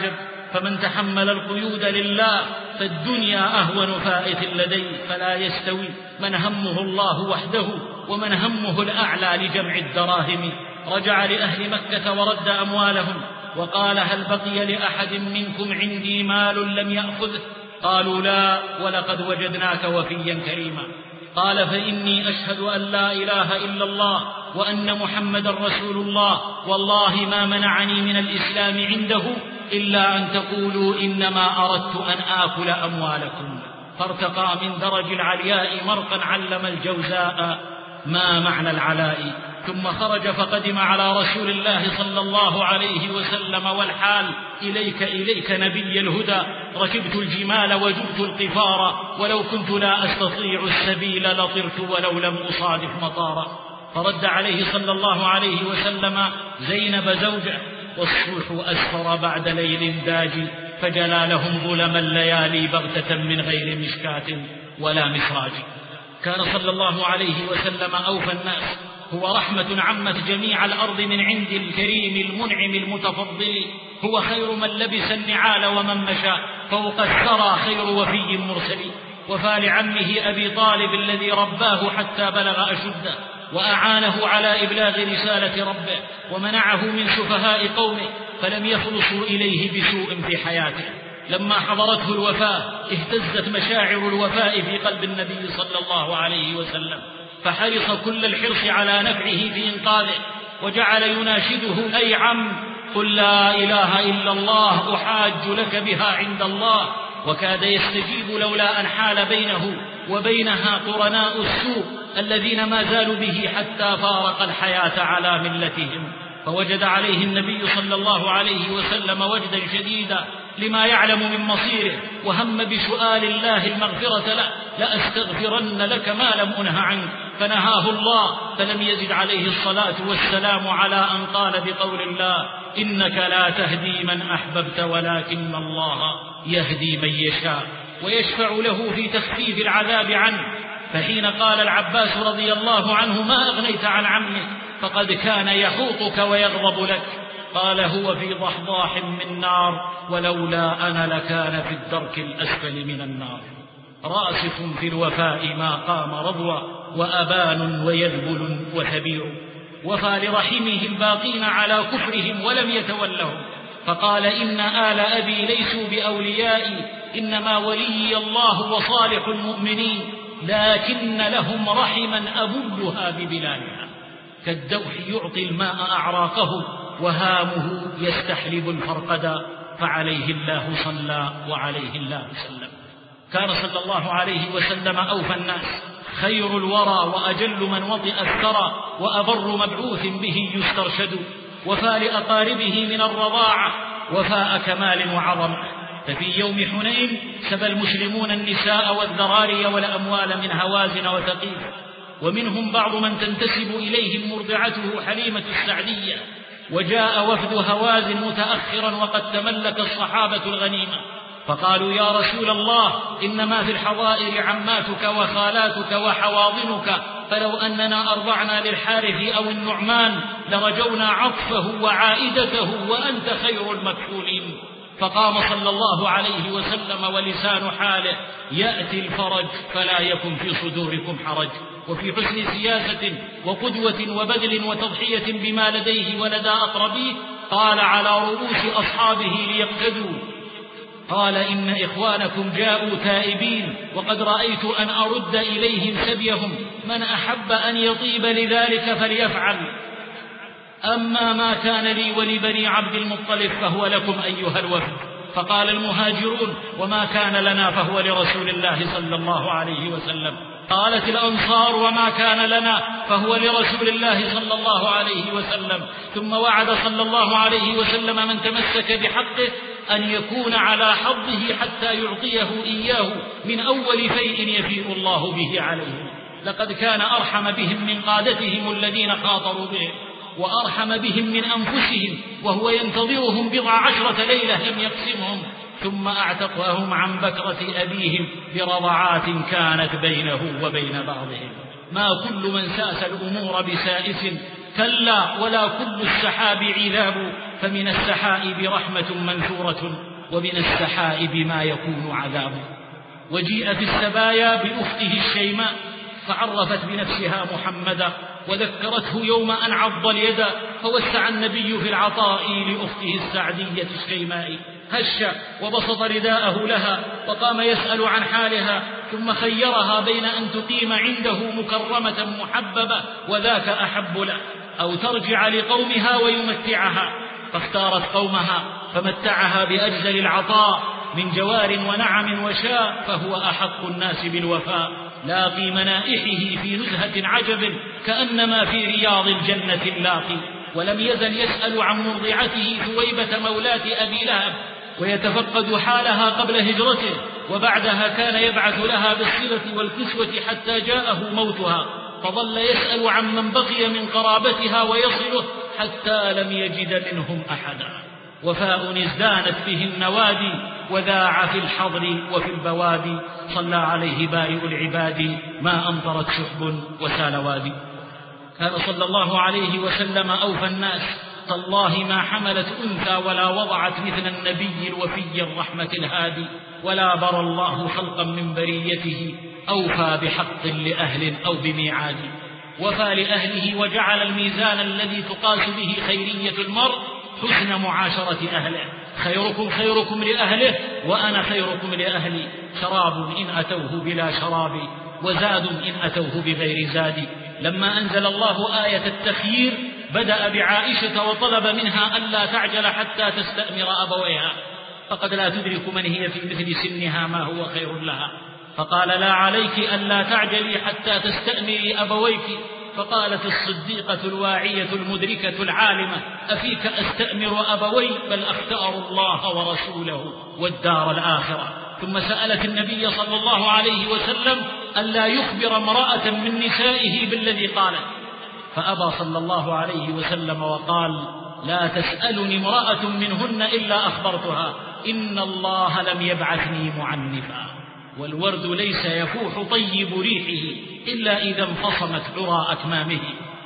S1: فمن تحمل القيود لله فالدنيا أهون فائت لديه، فلا يستوي من همه الله وحده ومن همه الأعلى لجمع الدراهم. رجع لأهل مكة ورد أموالهم وقال: هل بقي لأحد منكم عندي مال لم يأخذه؟ قالوا: لا، ولقد وجدناك وفيا كريما. قال: فإني أشهد أن لا إله إلا الله وأن محمد رسول الله، والله ما منعني من الإسلام عنده إلا أن تقولوا إنما أردت أن آكل أموالكم. فارتقى من درج العلياء مرقا علم الجوزاء ما معنى العلاء. ثم خرج فقدم على رسول الله صلى الله عليه وسلم والحال إليك إليك نبي الهدى. ركبت الجمال وجبت القفار، ولو كنت لا أستطيع السبيل لطرت ولو لم أصادف مطارا. فرد عليه صلى الله عليه وسلم زينب زوجه: والصبح أسفر بعد ليل داجي، فجلى لهم ظلم الليالي بغتة من غير مشكاة ولا مسراج. كان صلى الله عليه وسلم أوفى الناس، هو رحمة عمت جميع الأرض من عند الكريم المنعم المتفضل. هو خير من لبس النعال ومن مشى فوق الثرى، خير وفي مرسل. وفى لعمه أبي طالب الذي رباه حتى بلغ أشده وأعانه على إبلاغ رسالة ربه ومنعه من سفهاء قومه، فلم يخلصوا إليه بسوء في حياته. لما حضرته الوفاة اهتزت مشاعر الوفاء في قلب النبي صلى الله عليه وسلم، فحرص كل الحرص على نفعه في إنقاذه، وجعل يناشده: أي عم، قل لا إله إلا الله أحاج لك بها عند الله. وكاد يستجيب لولا أن حال بينه وبينها قرناء السوء الذين ما زالوا به حتى فارق الحياة على ملتهم. فوجد عليه النبي صلى الله عليه وسلم وجدا شديدا لما يعلم من مصيره، وهم بسؤال الله المغفرة له: لأستغفرن لك ما لم أنه عنك. فنهاه الله، فلم يزد عليه الصلاة والسلام على أن قال بقول الله: إنك لا تهدي من أحببت ولكن الله يهدي من يشاء، ويشفع له في تخفيف العذاب عنه. فحين قال العباس رضي الله عنه: ما أغنيت عن عمك فقد كان يحوطك ويغضب لك، قال: هو في ضحضاح من نار، ولولا أنا لكان في الدرك الأسفل من النار. راسخ في الوفاء ما قام رضوى، وأبان ويذبل وثبير. وفى لرحمه الباقين على كفرهم ولم يتولهم، فقال: إن آل أبي ليسوا بأوليائي، إنما ولي الله وصالح المؤمنين، لكن لهم رحما أبلها ببلادها، كالدوح يعطي الماء أعراقه، وهامه يستحلب الفرقدا، فعليه الله صلى وعليه الله سلم. كان صلى الله عليه وسلم أوفى الناس، خير الورى وأجل من وطئ الثرى، وأبر مبعوث به يسترشد. وفى لأقاربه من الرضاعة وفاء كمال وعظمة. ففي يوم حنين سبى المسلمون النساء والذراري والأموال من هوازن وثقيف، ومنهم بعض من تنتسب إليهم مرضعته حليمة السعدية. وجاء وفد هوازن متأخرا وقد تملك الصحابة الغنيمة، فقالوا: يا رسول الله، إنما في الحظائر عماتك وخالاتك وحواضنك، فلو أننا أرضعنا للحارث أو النعمان لرجونا عطفه وعائدته، وأنت خير المكفولين. فقام صلى الله عليه وسلم ولسان حاله: يأتي الفرج فلا يكن في صدوركم حرج. وفي حسن سياسة وقدوة وبذل وتضحية بما لديه ولدى أقربيه قال على رؤوس أصحابه ليقتدوا: قال: إن إخوانكم جاءوا تائبين، وقد رأيت أن أرد إليهم سبيهم، من أحب أن يطيب لذلك فليفعل. أما ما كان لي ولبني عبد المطلب فهو لكم أيها الوفد. فقال المهاجرون: وما كان لنا فهو لرسول الله صلى الله عليه وسلم. قالت الأنصار: وما كان لنا فهو لرسول الله صلى الله عليه وسلم. ثم وعد صلى الله عليه وسلم من تمسك بحقه أن يكون على حظه حتى يعطيه إياه من أول فيء يفيء الله به عليهم. لقد كان أرحم بهم من قادتهم الذين خاطروا بهم، وأرحم بهم من أنفسهم، وهو ينتظرهم بضع عشرة ليلة لم يقسمهم، ثم أعتقهم عن بكرة أبيهم برضعات كانت بينه وبين بعضهم. ما كل من ساس الأمور بسائس، كلا، ولا كل السحاب عذاب، فمن السحائب رحمة منثورة، ومن السحائب ما يكون عذاب. وجيء في السبايا بأخته الشيماء فعرفت بنفسها محمدا وذكرته يوم أن عض اليد، فوسع النبي في العطاء لأخته السعدية الشيماء، هش وبسط رداءه لها وقام يسأل عن حالها، ثم خيرها بين أن تقيم عنده مكرمة محببة وذاك أحب له، أو ترجع لقومها ويمتعها، فاختارت قومها فمتعها بأجزل العطاء من جوار ونعم وشاء، فهو أحق الناس بالوفاء، لاقي منائحه في نزهة عجب كأنما في رياض الجنة اللاقي. ولم يزل يسأل عن مرضعته ثويبة مولاة أبي لهب ويتفقد حالها قبل هجرته، وبعدها كان يبعث لها بالصلة والكسوة حتى جاءه موتها، فظل يسأل عن من بقي من قرابتها ويصله حتى لم يجد منهم أحدا. وفاء ازدانت به النوادي وذاع في الحضر وفي البوادي، صلى عليه بارئ العباد ما أمطرت شحب وسال وادي. كان صلى الله عليه وسلم أوفى الناس، تالله ما حملت أنثى ولا وضعت مثل النبي الوفي الرحمة الهادي، ولا برى الله خلقا من بريته أوفى بحق لأهل أو بميعاد. وفى لأهله وجعل الميزان الذي تقاس به خيرية المرء حسن معاشرة أهله، خيركم خيركم لأهله وأنا خيركم لأهلي، شراب إن أتوه بلا شراب وزاد إن أتوه بغير زاد. لما أنزل الله آية التخيير بدأ بعائشة وطلب منها ألا تعجل حتى تستأمر أبويها، فقد لا تدرك من هي في مثل سنها ما هو خير لها، فقال لا عليك ألا تعجلي حتى تستأمري أبويك. فقالت الصديقة الواعية المدركة العالمة أفيك أستأمر أبوي؟ بل أختار الله ورسوله والدار الآخرة. ثم سألت النبي صلى الله عليه وسلم ألا يخبر امرأة من نسائه بالذي قالت، فأبى صلى الله عليه وسلم وقال لا تسألني امرأة منهن إلا أخبرتها، إن الله لم يبعثني معنفا، والورد ليس يفوح طيب ريحه إلا إذا انفصمت عرى أكمامه.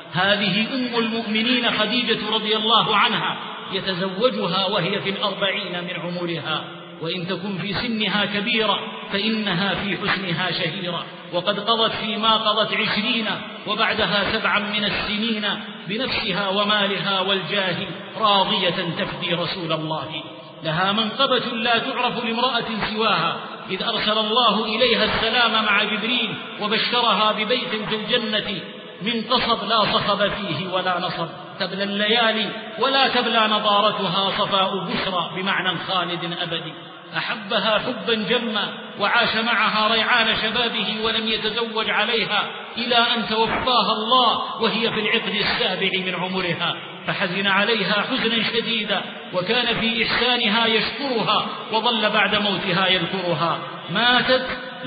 S1: هذه أم المؤمنين خديجة رضي الله عنها، يتزوجها وهي في الأربعين من عمرها، وإن تكن في سنها كبيرة فإنها في حسنها شهيرة، وقد قضت فيما قضت عشرين وبعدها سبعا من السنين بنفسها ومالها والجاه راضية تفدي رسول الله. لها منقبة لا تعرف لامرأة سواها، إذ أرسل الله إليها السلام مع جبريل وبشرها ببيت في الجنة من قصب لا صخب فيه ولا نصب، تبلى الليالي ولا تبلى نضارتها، صفاء بشرى بمعنى خالد أبدي. أحبها حبا جما وعاش معها ريعان شبابه ولم يتزوج عليها إلى أن توفاها الله وهي في العقد السابع من عمرها، فحزن عليها حزنا شديدا، وكان في إحسانها يشكرها وظل بعد موتها يذكرها. ماتت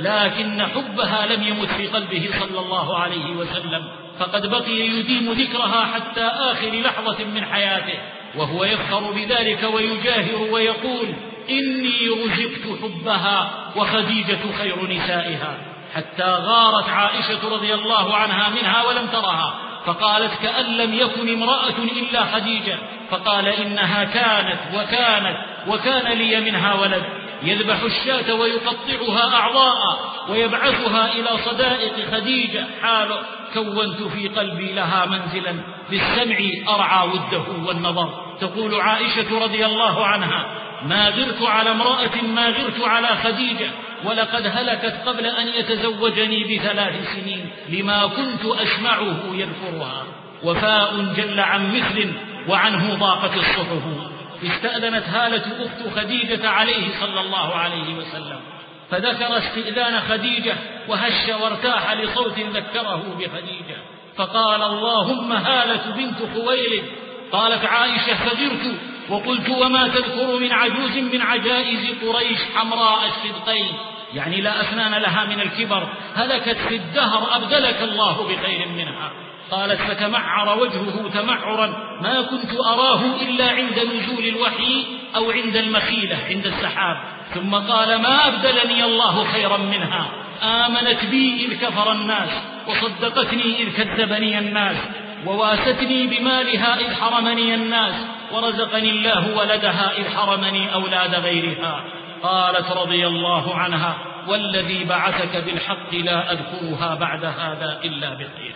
S1: لكن حبها لم يمت في قلبه صلى الله عليه وسلم، فقد بقي يديم ذكرها حتى آخر لحظة من حياته، وهو يفخر بذلك ويجاهر ويقول إني رزقت حبها وخديجة خير نسائها، حتى غارت عائشة رضي الله عنها منها ولم ترها، فقالت كأن لم يكن امرأة إلا خديجة، فقال إنها كانت وكانت وكان لي منها ولد، يذبح الشاة ويقطعها أعضاء ويبعثها إلى صدائق خديجة، حاله كونت في قلبي لها منزلا بالسمع أرعى وده والنظر. تقول عائشة رضي الله عنها ما غرت على امرأة ما غرت على خديجة، ولقد هلكت قبل أن يتزوجني بثلاث سنين لما كنت أسمعه يذكرها. وفاء جل عن مثل وعنه ضاقت الصحف. استأذنت هالة أخت خديجة عليه صلى الله عليه وسلم، فذكر استئذان خديجة وهش وارتاح لصوت ذكره بخديجة، فقال اللهم هالة بنت خويلد. قالت عائشة فغرت وقلت وما تذكر من عجوز من عجائز قريش حمراء الشدقين، يعني لا أسنان لها من الكبر، هلكت في الدهر أبدلك الله بخير منها. قالت فتمعر وجهه تمعرا ما كنت أراه إلا عند نزول الوحي أو عند المخيلة عند السحاب، ثم قال ما أبدلني الله خيرا منها، آمنت بي إذ كفر الناس وصدقتني إذ كذبني الناس، وواستني بمالها إذ حرمني الناس، ورزقني الله ولدها إذ حرمني أولاد غيرها. قالت رضي الله عنها: والذي بعثك بالحق لا أذكرها بعد هذا إلا بخير.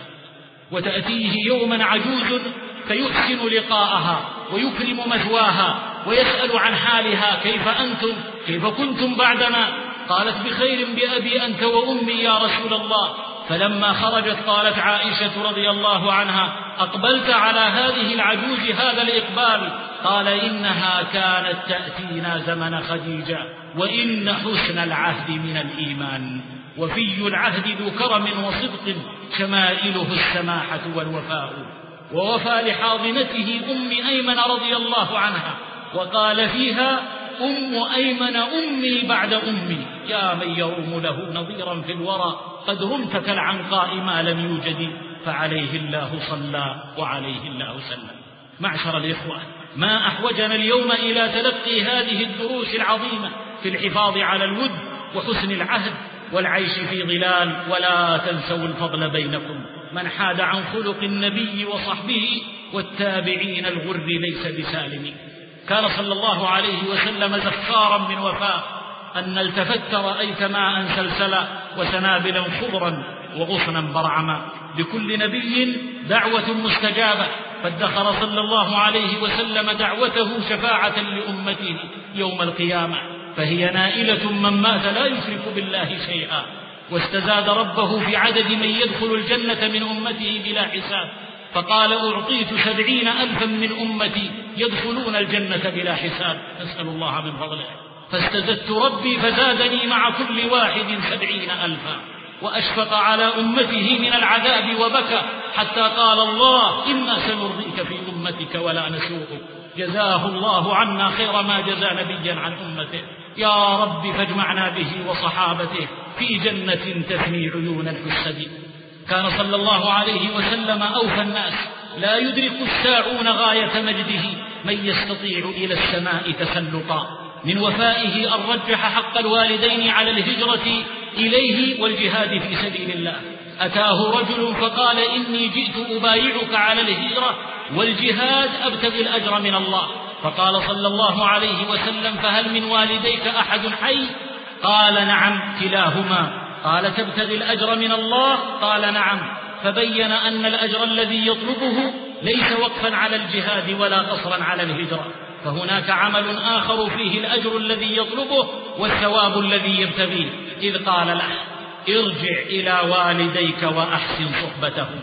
S1: وتأتيه يوما عجوز فيحسن لقاءها ويكرم مثواها ويسأل عن حالها: كيف أنتم؟ كيف كنتم بعدنا؟ قالت: بخير بأبي أنت وأمي يا رسول الله. فلما خرجت قالت عائشة رضي الله عنها: أقبلت على هذه العجوز هذا الإقبال؟ قال: إنها كانت تأتينا زمن خديجة، وإن حسن العهد من الإيمان، وفي العهد ذو كرم وصدق، شمائله السماحة والوفاء. ووفى لحاضنته أم أيمن رضي الله عنها، وقال فيها: أم أيمن أمي بعد أمي، يا من يروم له نظيرا في الورى، قد رمت كالعنقاء ما لم يوجد، فعليه الله صلى وعليه الله سلم. معشر الإخوة، ما أحوجنا اليوم إلى تلقي هذه الدروس العظيمة في الحفاظ على الود وحسن العهد والعيش في ظلال. ولا تنسوا الفضل بينكم، من حاد عن خلق النبي وصحبه والتابعين الغر ليس بسالم. كان صلى الله عليه وسلم زخارا من وفاء، أن التفت رأيت ماء سلسلا وسنابلا خضرا وغصنا برعما. لكل نبي دعوة مستجابة، فادخر صلى الله عليه وسلم دعوته شفاعة لأمته يوم القيامة، فهي نائلة من مات لا يشرك بالله شيئا. واستزاد ربه في عدد من يدخل الجنة من أمته بلا حساب، فقال: أعطيت سبعين ألفا من أمتي يدخلون الجنة بلا حساب. نسأل الله من فضله. فاستزدت ربي فزادني مع كل واحد سبعين ألفا، وأشفق على أمته من العذاب وبكى، حتى قال الله: إنا سنرضيك في أمتك ولا نسوءك. جزاه الله عنا خير ما جزى نبيا عن أمته. يا رب فاجمعنا به وصحابته في جنة تثني عيون الحسد. كان صلى الله عليه وسلم أوفى الناس، لا يدرك الساعون غاية مجده من يستطيع إلى السماء تسلقا. من وفائه أن رجح حق الوالدين على الهجرة إليه والجهاد في سبيل الله. أتاه رجل فقال: إني جئت أبايعك على الهجرة والجهاد أبتغي الأجر من الله. فقال صلى الله عليه وسلم: فهل من والديك أحد حي؟ قال: نعم كلاهما. قال: تبتغي الأجر من الله؟ قال: نعم. فبين أن الأجر الذي يطلبه ليس وقفا على الجهاد ولا قصرا على الهجرة، فهناك عمل آخر فيه الأجر الذي يطلبه والثواب الذي يبتغيه. إذ قال له: ارجع إلى والديك وأحسن صحبتهما.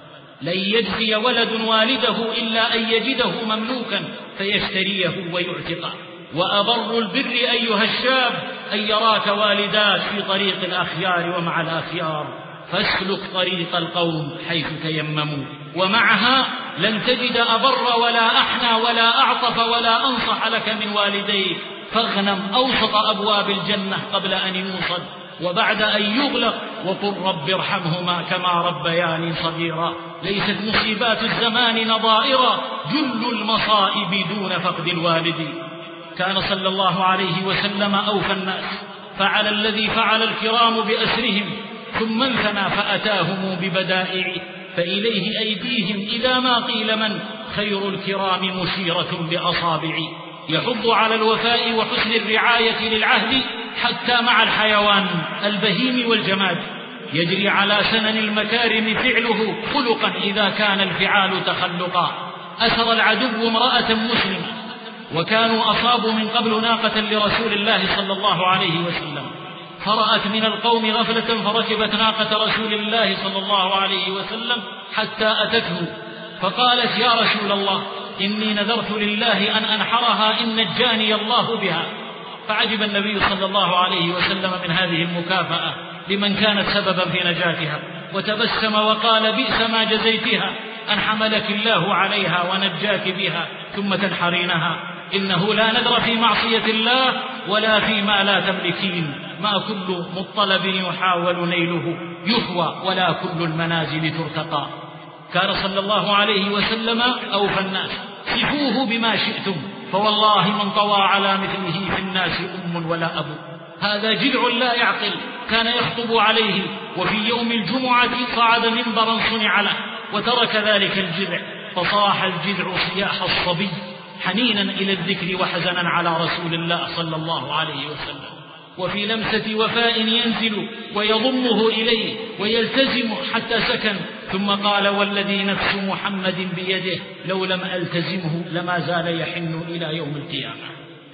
S1: لن يجزي ولد والده إلا أن يجده مملوكا فيشتريه ويعتقه. وأبر البر أيها الشاب أن يراك والداك في طريق الأخيار ومع الأخيار، فاسلك طريق القوم حيث تيمموا. ومعها لن تجد أبر ولا أحنى ولا أعطف ولا أنصح لك من والديك، فاغنم أوسط أبواب الجنة قبل أن يوصد وبعد أن يغلق، وقل رب ارحمهما كما ربياني صغيرا. ليست مصيبات الزمان نظائرا، جل المصائب دون فقد الوالد. كان صلى الله عليه وسلم أوفى الناس، فعل الذي فعل الكرام بأسرهم، ثم انثنى فأتاهم ببدائع، فإليه أيديهم إذا ما قيل من خير الكرام مشيرة بأصابع. يحض على الوفاء وحسن الرعاية للعهد حتى مع الحيوان البهيم والجماد. يجري على سنن المكارم فعله خلقا إذا كان الفعال تخلقا. أسر العدو امرأة مسلمة، وكانوا أصابوا من قبل ناقة لرسول الله صلى الله عليه وسلم، فرأت من القوم غفلة فركبت ناقة رسول الله صلى الله عليه وسلم حتى أتته، فقالت: يا رسول الله، إني نذرت لله أن أنحرها إن نجاني الله بها. فعجب النبي صلى الله عليه وسلم من هذه المكافأة لمن كانت سببا في نجاتها، وتبسم وقال: بئس ما جزيتها أن حملك الله عليها ونجاك بها ثم تنحرينها. إنه لا نذر في معصية الله ولا فيما لا تملكين. ما كل مطلب يحاول نيله يهوى، ولا كل المنازل ترتقى. كان صلى الله عليه وسلم أوفى الناس، صفوه بما شئتم، فوالله من طوى على مثله في الناس أم ولا أب. هذا جذع لا يعقل، كان يخطب عليه، وفي يوم الجمعة صعد منبرا صنع له وترك ذلك الجذع، فصاح الجذع صياح الصبي حنينا إلى الذكر وحزنا على رسول الله صلى الله عليه وسلم. وفي لمسة وفاء ينزل ويضمه إليه ويلتزم حتى سكن، ثم قال: والذي نفس محمد بيده لو لم ألتزمه لما زال يحن إلى يوم القيامة.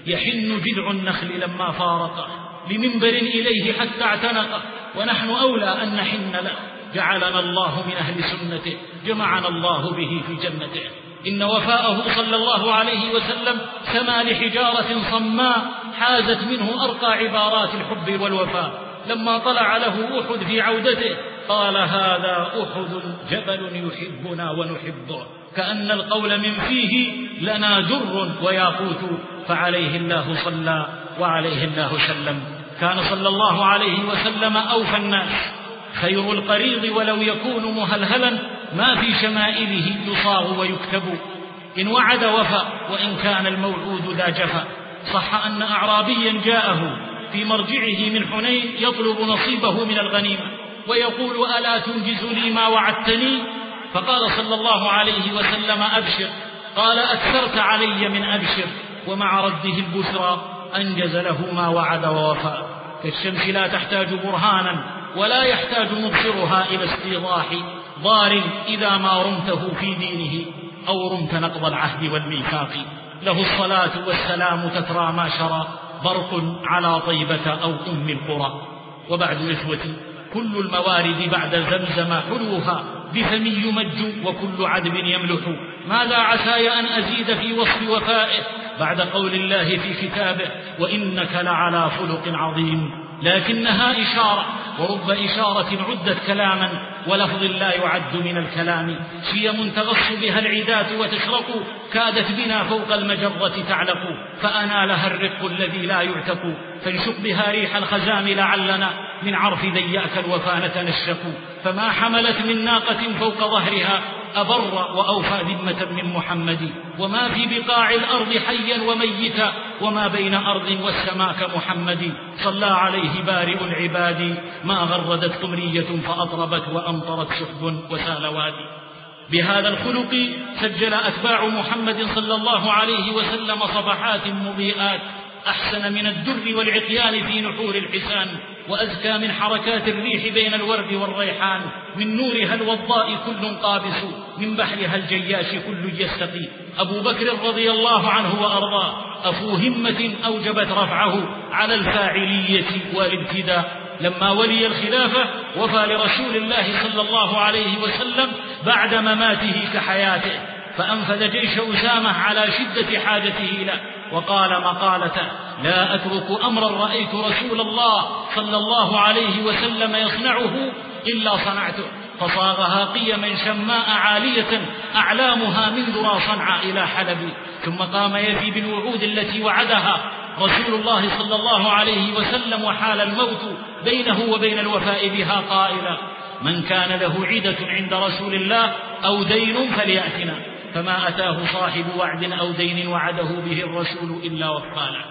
S1: يحن جذع النخل لما فارقه لمنبر إليه حتى اعتنقه، ونحن أولى أن نحن له. جعلنا الله من أهل سنته، جمعنا الله به في جنته. إن وفاءه صلى الله عليه وسلم سما لحجارة صماء حازت منه أرقى عبارات الحب والوفاء. لما طلع له أحد في عودته قال: هذا أحد جبل يحبنا ونحبه، كأن القول من فيه لنا در وياقوت، فعليه الله صلى وعليه الله سلم. كان صلى الله عليه وسلم أوفى الناس، خير القريض ولو يكون مهلهلا، ما في شمائله يصاغ ويكتب. إن وعد وفى وإن كان الموعود ذا جفا. صح أن أعرابيا جاءه في مرجعه من حنين يطلب نصيبه من الغنيمة ويقول: ألا تنجز لي ما وعدتني؟ فقال صلى الله عليه وسلم: أبشر. قال: أكثرت علي من أبشر. ومع رده البشرى أنجز له ما وعد ووفى. كالشمس لا تحتاج برهانا ولا يحتاج مبصرها إلى استيضاح ضار إذا ما رمته في دينه أو رمت نقض العهد والميثاق. له الصلاة والسلام تترى ما شرى، برق على طيبة أو أم القرى. وبعد إخوتي، كل الموارد بعد زمزم حلوها بفمي يمج وكل عذب يملح. ماذا عساي أن أزيد في وصف وفائه بعد قول الله في كتابه: وإنك لعلى خلق عظيم؟ لكنها إشارة، ورب إشارة عدت كلاما، ولفظ لا يعد من الكلام. شيم تغص بها العدات وتشرق، كادت بنا فوق المجرة تعلق. فأنالها الرق الذي لا يعتق، فانشق بها ريح الخزام لعلنا من عرف ذياك الوفا نتنشق. فما حملت من ناقة فوق ظهرها أبر وأوفى ذمة من محمد. وما في بقاع الأرض حيا وميتا، وما بين أرض والسماء كمحمد. صلى عليه بارئ العباد، ما غردت قمرية فأطربت وأمطرت سحب وسال وادي. بهذا الخلق سجل أتباع محمد صلى الله عليه وسلم صفحات مضيئات أحسن من الدر والعقيان في نحور الحسان، وأزكى من حركات الريح بين الورد والريحان. من نورها الوضاء كل قابس، من بحرها الجياش كل يستقي. أبو بكر رضي الله عنه وأرضاه أفو همة أوجبت رفعه على الفاعلية والابتداء. لما ولي الخلافة وفى لرسول الله صلى الله عليه وسلم بعد مماته كحياته، فأنفذ جيش أسامة على شدة حاجته له، وقال مقالته: لا أترك أمرا رأيت رسول الله صلى الله عليه وسلم يصنعه إلا صنعته. فصاغها قيما شماء عالية أعلامها من ذرى صنعاء إلى حلب. ثم قام يفي بالوعود التي وعدها رسول الله صلى الله عليه وسلم، وحال الموت بينه وبين الوفاء بها قائلا: من كان له عدة عند رسول الله أو دين فليأتنا. فما أتاه صاحب وعد أو دين وعده به الرسول إلا وفانا.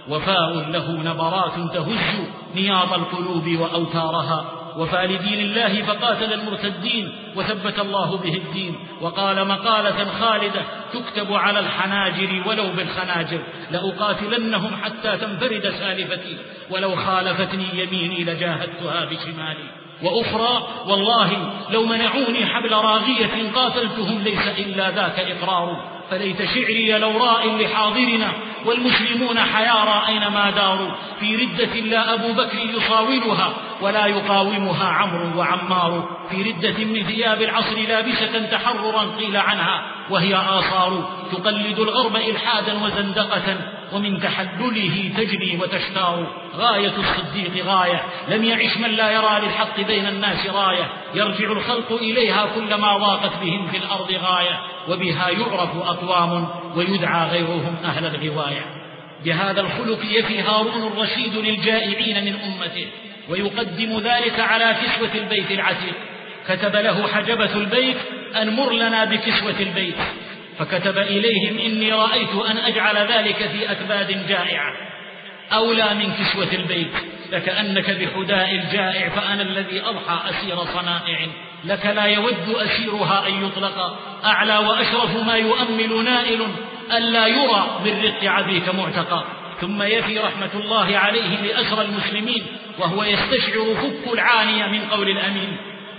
S1: وفاء له نبرات تهز نياط القلوب وأوتارها. وفى لدين الله فقاتل المرتدين وثبت الله به الدين. وقال مقالة خالدة تكتب على الحناجر ولو بالخناجر: لأقاتلنهم حتى تنفرد سالفتي، ولو خالفتني يميني لجاهدتها بشمالي. وأخرى: والله لو منعوني حبل راغية قاتلتهم، ليس إلا ذاك إقرار. فليت شعري لو راء لحاضرنا، والمسلمون حيارى أينما داروا. في ردة لا أبو بكر يصاولها، ولا يقاومها عمرو وعمار. في ردة من ثياب العصر لابسة تحررا قيل عنها، وهي آثار تقلد الغرب إلحادا وزندقة، ومن تحلله تجري وتشتار. غاية الصديق غاية، لم يعش من لا يرى للحق بين الناس راية. يرجع الخلق إليها كلما ضاقت بهم في الأرض غاية، وبها يعرف أقوام ويدعى غيرهم أهل الغواية. بهذا الخلق يفي هارون الرشيد للجائعين من أمته، ويقدم ذلك على كسوة البيت العتيق. كتب له حجبة البيت: أن مر لنا بكسوة البيت. فكتب إليهم: إني رأيت أن أجعل ذلك في أكباد جائعة أولى من كسوة البيت. لكأنك بحداء الجائع فأنا الذي أضحى أسير صنائع. لك لا يود أسيرها أن يطلق، أعلى وأشرف ما يؤمل نائل ألا يرى بالرق عبيك معتقى. ثم يفي رحمة الله عليه لأسرى المسلمين وهو يستشعر فك العانية من قول الأمين،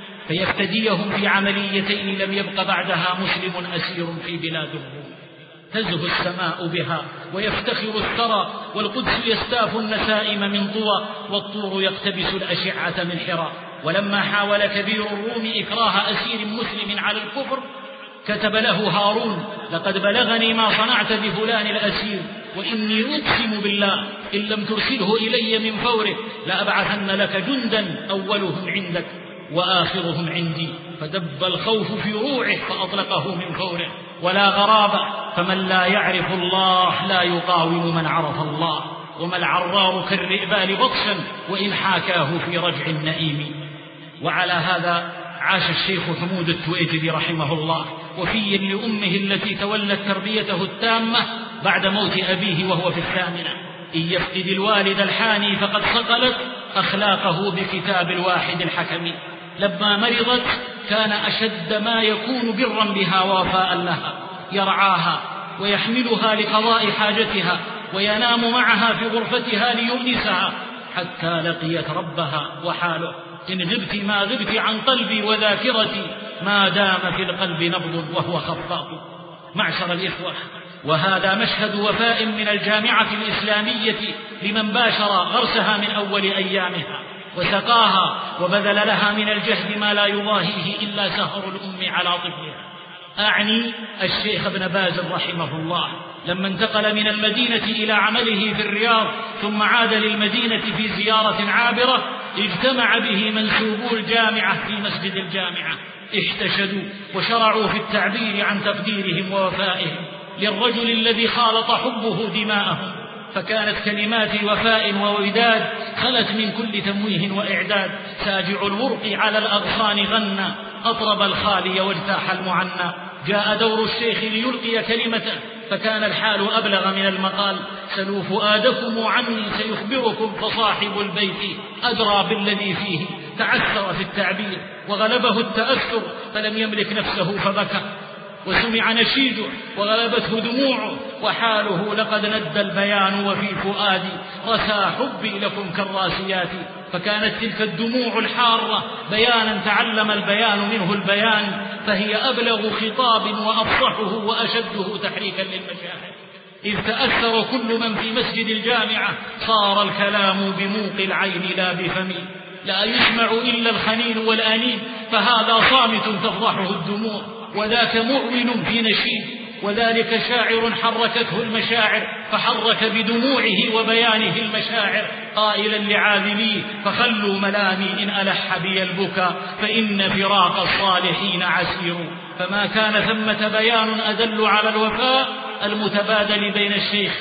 S1: فيفتديهم في عمليتين لم يبق بعدها مسلم أسير في بلاد الروم. تزهو السماء بها ويفتخر الثرى، والقدس يستاف النسائم من طوى، والطور يقتبس الأشعة من حرى. ولما حاول كبير الروم إكراه أسير مسلم على الكفر كتب له هارون: لقد بلغني ما صنعت بفلان الأسير، وإني أقسم بالله إن لم ترسله إلي من فوره لأبعثن لك جندا أولهم عندك وآخرهم عندي. فدب الخوف في روعه فأطلقه من فوره. ولا غرابة، فمن لا يعرف الله لا يقاوم من عرف الله، وما العرار كالرئبال بطشا وإن حاكاه في رجع النئيم. وعلى هذا عاش الشيخ حمود التويجري رحمه الله وفيا لأمه التي تولت تربيته التامة بعد موت أبيه وهو في الثامنة. إن يفقد الوالد الحاني فقد صقلت أخلاقه بكتاب الواحد الحكم. لما مرضت كان أشد ما يكون برا بها ووفاء لها، يرعاها ويحملها لقضاء حاجتها وينام معها في غرفتها ليؤنسها حتى لقيت ربها. وحاله: إن غبت ما غبت عن قلبي وذاكرتي، ما دام في القلب نبض وهو خفاق. معشر الإخوة، وهذا مشهد وفاء من الجامعة الإسلامية لمن باشر غرسها من أول أيامها وسقاها وبذل لها من الجهد ما لا يضاهيه إلا سهر الأم على طفلها. أعني الشيخ ابن باز رحمه الله لما انتقل من المدينة إلى عمله في الرياض ثم عاد للمدينة في زيارة عابرة، اجتمع به منسوبو الجامعة في مسجد الجامعة، احتشدوا وشرعوا في التعبير عن تقديرهم ووفائهم للرجل الذي خالط حبه دماءهم. فكانت كلمات وفاء ووداد خلت من كل تمويه وإعداد. ساجع الورق على الأغصان غنى، أطرب الخالي واجتاح المعنى. جاء دور الشيخ ليلقي كلمته فكان الحال أبلغ من المقال. سلوا فؤادكم عني سيخبركم، فصاحب البيت أدرى بالذي فيه. تعثر في التعبير وغلبه التأثر فلم يملك نفسه فبكى، وسمع نشيده وغلبته دموعه وحاله: لقد ند البيان وفي فؤادي رسى حبي لكم كالراسيات. فكانت تلك الدموع الحارة بيانا تعلم البيان منه البيان، فهي أبلغ خطاب وأفصحه وأشده تحريكا للمشاعر. إذ تأثر كل من في مسجد الجامعة صار الكلام بموق العين لا بفمي، لا يسمع إلا الخنين والأنين، فهذا صامت تفضحه الدموع، وذاك مؤمن في نشيد، وذلك شاعر حركته المشاعر فحرك بدموعه وبيانه المشاعر، قائلا لعاذليه: فخلوا ملامي إن ألح بي البكا، فإن فراق الصالحين عسير. فما كان ثمة بيان أدل على الوفاء المتبادل بين الشيخ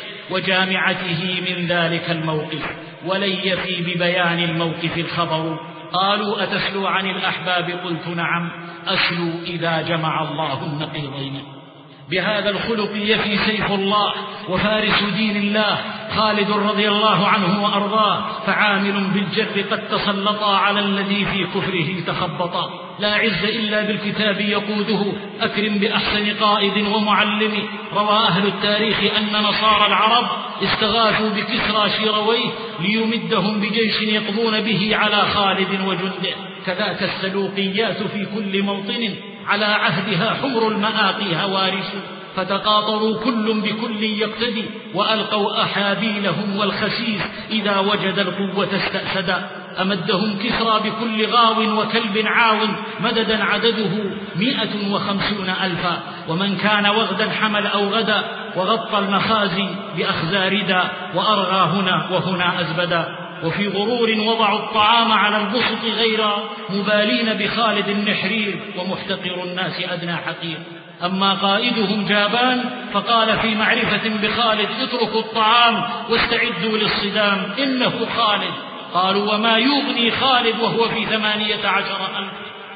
S1: وجامعته من ذلك الموقف، ولن يفي ببيان الموقف الخبر. قالوا: أتسلو عن الأحباب؟ قلت: نعم أسلو إذا جمع الله النقيضين. بهذا الخلق يفي سيف الله وفارس دين الله خالد رضي الله عنه وأرضاه، فعامل بالجر قد تسلطا على الذي في كفره تخبطا. لا عز إلا بالكتاب يقوده، أكرم بأحسن قائد ومعلم. روى أهل التاريخ أن نصارى العرب استغاثوا بكسرى شيرويه ليمدهم بجيش يقضون به على خالد وجنده. كذاك السلوقيات في كل موطن على عهدها حمر المآقي هوارس، فتقاطروا كل بكل يقتدي، وألقوا أحابيلهم والخسيس إذا وجد القوة استأسدا. أمدهم كسرى بكل غاو وكلب عاون، مددا عدده مئة وخمسون ألفا. ومن كان وغدا حمل أو غدا، وغطى المخازي بأخزى ردا، وأرغى هنا وهنا أزبدا. وفي غرور وضعوا الطعام على البسط غير مبالين بخالد النحرير، ومحتقر الناس أدنى حقير. أما قائدهم جابان فقال في معرفة بخالد: اتركوا الطعام واستعدوا للصدام، إنه خالد. قالوا: وما يغني خالد وهو في ثمانية عشر ألف؟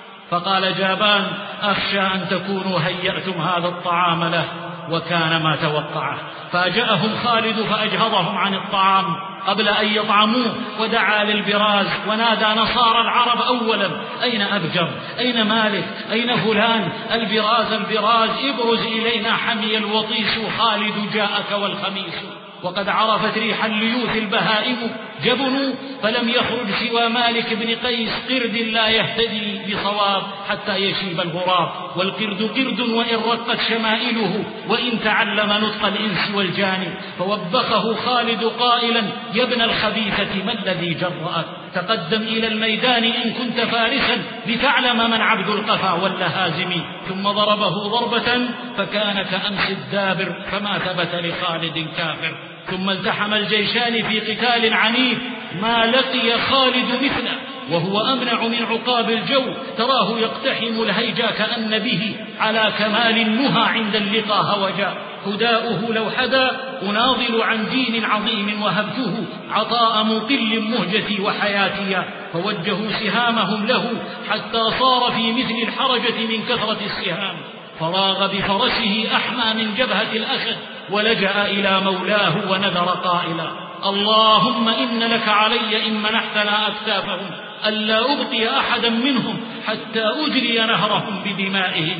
S1: فقال جابان: أخشى أن تكونوا هيأتم هذا الطعام له. وكان ما توقعه، فاجأهم خالد فأجهضهم عن الطعام، قبل أن يطعموه، ودعا للبراز ونادى نصارى العرب أولا: أين أبجر؟ أين مالك؟ أين فلان؟ البراز البراز، ابرز إلينا حمي الوطيس، خالد جاءك والخميس. وقد عرفت ريح الليوث البهائم جبنوا، فلم يخرج سوى مالك بن قيس، قرد لا يهتدي بصواب حتى يشيب الغراب. والقرد قرد وإن رقت شمائله، وإن تعلم نطق الإنس والجان. فوبخه خالد قائلا: يا ابن الخبيثة ما الذي جرأك؟ تقدم إلى الميدان إن كنت فارسا، لتعلم من عبد القفا واللهازم. ثم ضربه ضربة فكان كأمس الدابر، فما ثبت لخالد كافر. ثم التحم الجيشان في قتال عنيف، ما لقي خالد مثله، وهو أمنع من عقاب الجو. تراه يقتحم الهيجا كأن به على كمال النهى عند اللقاء هوجا. هداؤه لو حدا أناضل عن دين عظيم، وهبته عطاء مقل مهجتي وحياتي. فوجهوا سهامهم له حتى صار في مثل الحرجة من كثرة السهام. فراغ بفرسه أحمى من جبهة الأسد، ولجأ إلى مولاه ونذر قائلا: اللهم إن لك علي إن منحتنا أكتافهم، ألا أبقي أحدا منهم حتى أجري نهرهم بدمائهم.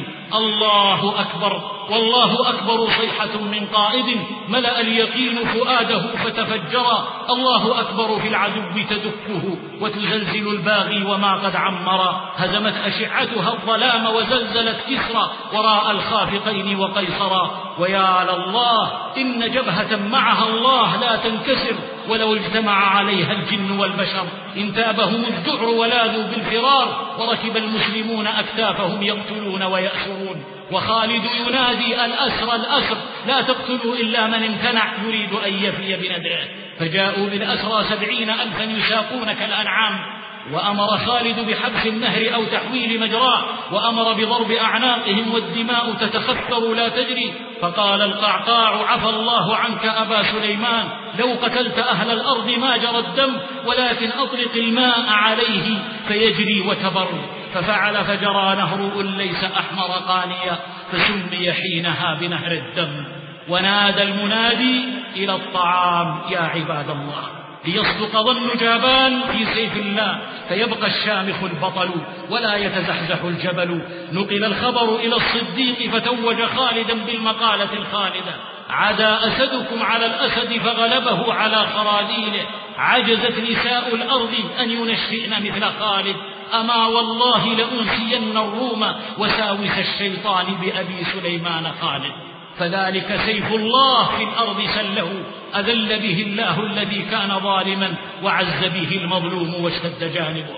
S1: الله أكبر، والله أكبر صيحة من قائد ملأ اليقين فؤاده فتفجرا. الله أكبر في العدو تدكه وتزلزل الباغي وما قد عمرا. هزمت أشعتها الظلام وزلزلت كسرى وراء الخافقين وقيصرا. ويا لله إن جبهة معها الله لا تنكسر ولو اجتمع عليها الجن والبشر. إن تابهم الذعر ولاذوا بالفرار، وركب المسلمون أكتافهم يقتلون ويأسرون. وخالد ينادي: الأسر الأسر، لا تقتلوا إلا من امتنع يريد أن يفي بنذره. فجاءوا بالأسرى سبعين ألفا يساقون كالأنعام. وأمر خالد بحبس النهر أو تحويل مجراه، وأمر بضرب أعناقهم والدماء تتخثر لا تجري. فقال القعقاع: عفى الله عنك أبا سليمان، لو قتلت أهل الأرض ما جرى الدم، ولكن أطلق الماء عليه فيجري وتبر. ففعل فجرى نهر ليس أحمر قانيا، فسمي حينها بنهر الدم. ونادى المنادي إلى الطعام: يا عباد الله، ليصدق ظن جابان في سيف الله، فيبقى الشامخ البطل ولا يتزحزح الجبل. نقل الخبر إلى الصديق فتوج خالدا بالمقالة الخالدة: عدا أسدكم على الأسد فغلبه على خراديله، عجزت نساء الأرض أن ينشئن مثل خالد. أما والله لأنسين الروم وساوس الشيطان بأبي سليمان خالد. فذلك سيف الله في الأرض سله، أذل به الله الذي كان ظالما، وعز به المظلوم واشتد جانبه.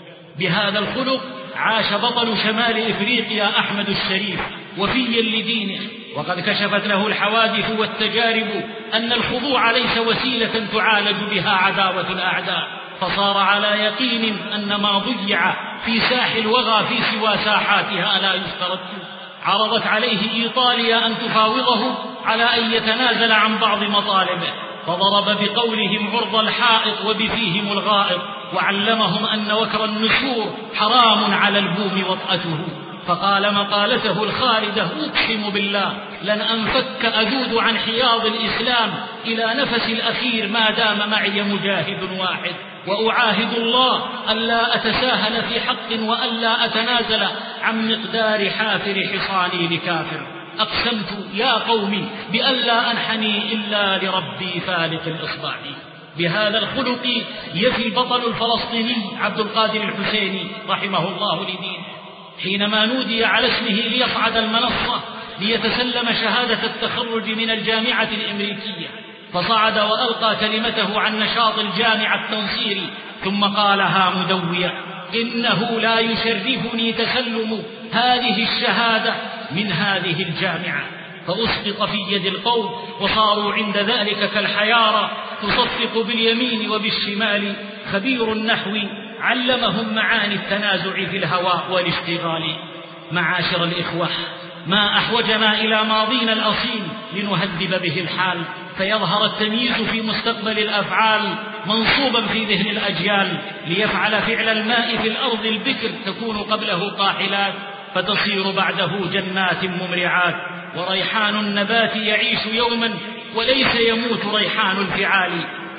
S1: بهذا الخلق عاش بطل شمال إفريقيا أحمد الشريف وفيا لدينه، وقد كشفت له الحوادث والتجارب أن الخضوع ليس وسيلة تعالج بها عداوة الأعداء، فصار على يقين أن ما ضيع في ساح الوغى في سوى ساحاتها لا يسترد. عرضت عليه إيطاليا أن تفاوضه على أن يتنازل عن بعض مطالبه، فضرب بقولهم عرض الحائط وبفيهم الغائط، وعلمهم أن وكر النسور حرام على البوم وطأته. فقال مقالته الخالدة: أقسم بالله لن أنفك أذود عن حياض الإسلام إلى نفس الأخير ما دام معي مجاهد واحد، وأعاهد الله ألا أتساهل في حق وألا أتنازل عن مقدار حافر حصاني لكافر. أقسمت يا قومي بألا أنحني إلا لربي فالق الإصبع. بهذا الخلق يفي البطل الفلسطيني عبد القادر الحسيني رحمه الله لدينه، حينما نودي على اسمه ليصعد المنصة ليتسلم شهادة التخرج من الجامعة الأمريكية، فصعد وألقى كلمته عن نشاط الجامعة التنصيري، ثم قالها مدويا: إنه لا يشرفني تسلم هذه الشهادة من هذه الجامعة. فأسقط في يد القوم، وصاروا عند ذلك كالحيارى تصفق باليمين وبالشمال. خبير النحو علمهم معاني التنازع في الهواء والاشتغال. معاشر الإخوة، ما أحوجنا إلى ماضينا الأصيل لنهذب به الحال، فيظهر التمييز في مستقبل الأفعال منصوبا في ذهن الأجيال، ليفعل فعل الماء في الأرض البكر تكون قبله قاحلات، فتصير بعده جنات ممرعات. وريحان النبات يعيش يوما وليس يموت ريحان الفعال،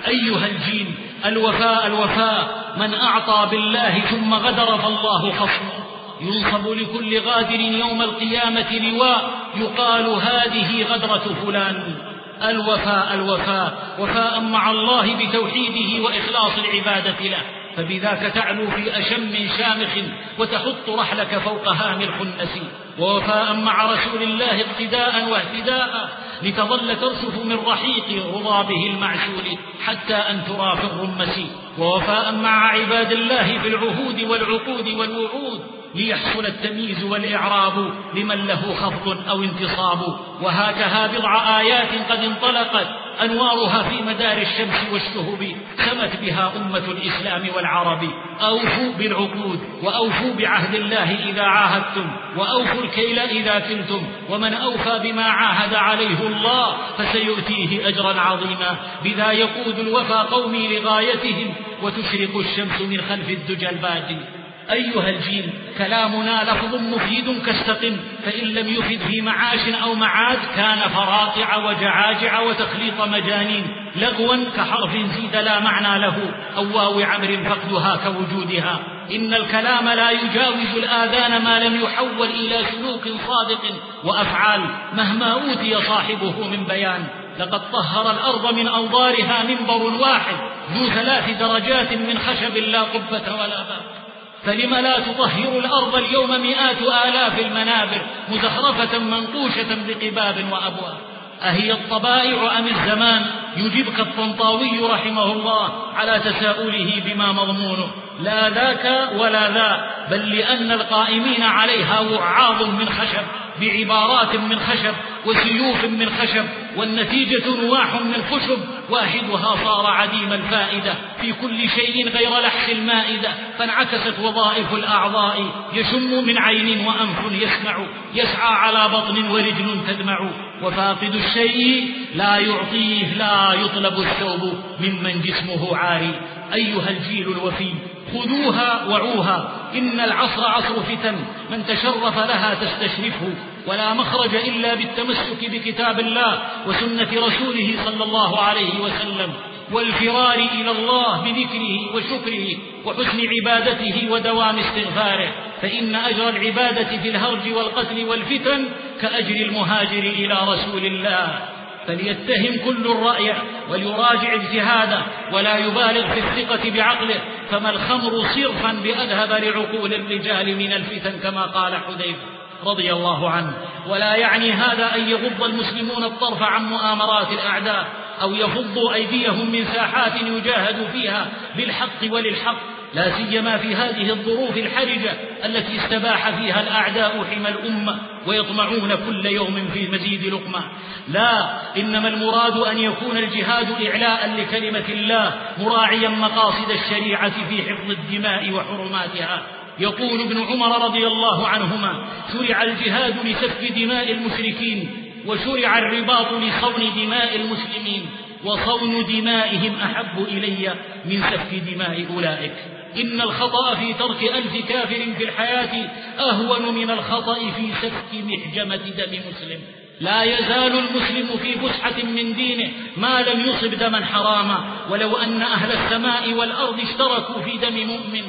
S1: أيها الجيل، الوفاء الوفاء، من أعطى بالله ثم غدر فالله خصمه. ينصب لكل غادر يوم القيامة لواء يقال هذه غدرة فلان. الوفاء الوفاء، وفاء مع الله بتوحيده وإخلاص العبادة له، فبذاك تعلو في أشم شامخ وتحط رحلك فوق هام الخنس. ووفاء مع رسول الله اقتداء واهتداء لتظل ترسف من رحيق رضابه المعسول حتى أن ترى في الرمس. ووفاء مع عباد الله في العهود والعقود والوعود ليحصل التمييز والإعراب لمن له خفض أو انتصاب. وهكذا بضع آيات قد انطلقت أنوارها في مدار الشمس والشهب سمت بها أمة الإسلام والعرب. أوفوا بالعقود، وأوفوا بعهد الله إذا عاهدتم، وأوفوا الكيل إذا كلتم، ومن أوفى بما عاهد عليه الله فسيؤتيه أجرا عظيما. بذا يقود الوفى قومي لغايتهم وتشرق الشمس من خلف الدجى البادي. أيها الجيل، كلامنا لفظ مفيد كاستقم، فإن لم يفد في معاش أو معاد كان فراقع وجعاجع وتخليط مجانين، لغوا كحرف زيد لا معنى له، أو واو عمر فقدها كوجودها. إن الكلام لا يجاوز الآذان ما لم يحول إلى سلوك صادق وأفعال مهما أوتي صاحبه من بيان. لقد طهر الأرض من أوضارها منبر واحد ذو ثلاث درجات من خشب لا قبة ولا باب، فلم لا تطهر الأرض اليوم مئات آلاف المنابر مزخرفة منقوشة بقباب وأبواب؟ أهي الطبائع أم الزمان؟ يجيبك الطنطاوي رحمه الله على تساؤله بما مضمونه، لا ذاك ولا ذا، بل لأن القائمين عليها وعاظ من خشب بعبارات من خشب وسيوف من خشب، والنتيجة نواح من خشب واحدها صار عديم الفائدة في كل شيء غير لحس المائدة، فانعكست وظائف الأعضاء، يشم من عين وأنف يسمع، يسعى على بطن ورجل تدمع، وفاقد الشيء لا يعطيه، لا يطلب الثوب ممن جسمه عاري. أيها الجيل الوفي، خذوها وعوها، إن العصر عصر فتن، من تشرف لها تستشرفه، ولا مخرج إلا بالتمسك بكتاب الله وسنة رسوله صلى الله عليه وسلم، والفرار إلى الله بذكره وشكره وحسن عبادته ودوام استغفاره، فإن أجر العبادة في الهرج والقتل والفتن كأجر المهاجر إلى رسول الله. فليتهم كل الرأي وليراجع اجتهاده ولا يبالغ في الثقة بعقله، فما الخمر صرفا بأذهب لعقول الرجال من الفتن كما قال حذيفة رضي الله عنه. ولا يعني هذا أن يغض المسلمون الطرف عن مؤامرات الأعداء أو يفضوا أيديهم من ساحات يجاهد فيها بالحق وللحق، لا سيما في هذه الظروف الحرجة التي استباح فيها الأعداء حمى الأمة ويطمعون كل يوم في مزيد لقمة. لا، إنما المراد أن يكون الجهاد إعلاء لكلمة الله مراعيا مقاصد الشريعة في حفظ الدماء وحرماتها. يقول ابن عمر رضي الله عنهما: شرع الجهاد لسفك دماء المشركين، وشرع الرباط لصون دماء المسلمين، وصون دمائهم أحب إلي من سفك دماء أولئك. إن الخطأ في ترك ألف كافر في الحياة أهون من الخطأ في سفك محجمة دم مسلم. لا يزال المسلم في فسحة من دينه ما لم يصب دما حراما، ولو أن أهل السماء والأرض اشتركوا في دم مؤمن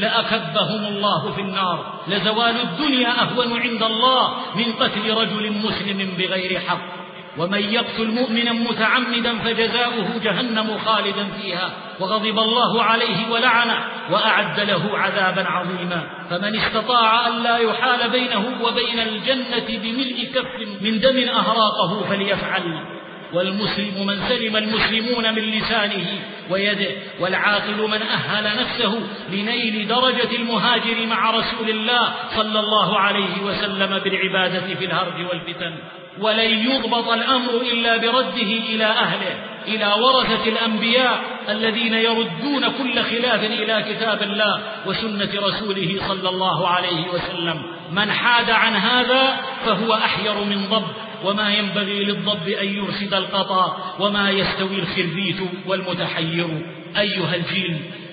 S1: لأكبهم الله في النار، لزوال الدنيا أهون عند الله من قتل رجل مسلم بغير حق. ومن يقتل مؤمنا متعمدا فجزاؤه جهنم خالدا فيها وغضب الله عليه ولعنه وأعد له عذابا عظيما. فمن استطاع أن لا يحال بينه وبين الجنة بملء كف من دم أهراقه فليفعل. والمسلم من سلم المسلمون من لسانه ويده، والعاقل من أهل نفسه لنيل درجة المهاجر مع رسول الله صلى الله عليه وسلم بالعبادة في الهرج والفتن. ولن يضبط الأمر إلا برده إلى أهله، إلى ورثة الأنبياء الذين يردون كل خلاف إلى كتاب الله وسنة رسوله صلى الله عليه وسلم. من حاد عن هذا فهو أحير من ضب، وما ينبغي للضب أن يرشد القطا، وما يستوي الخربيت والمتحير. أيها الجيل،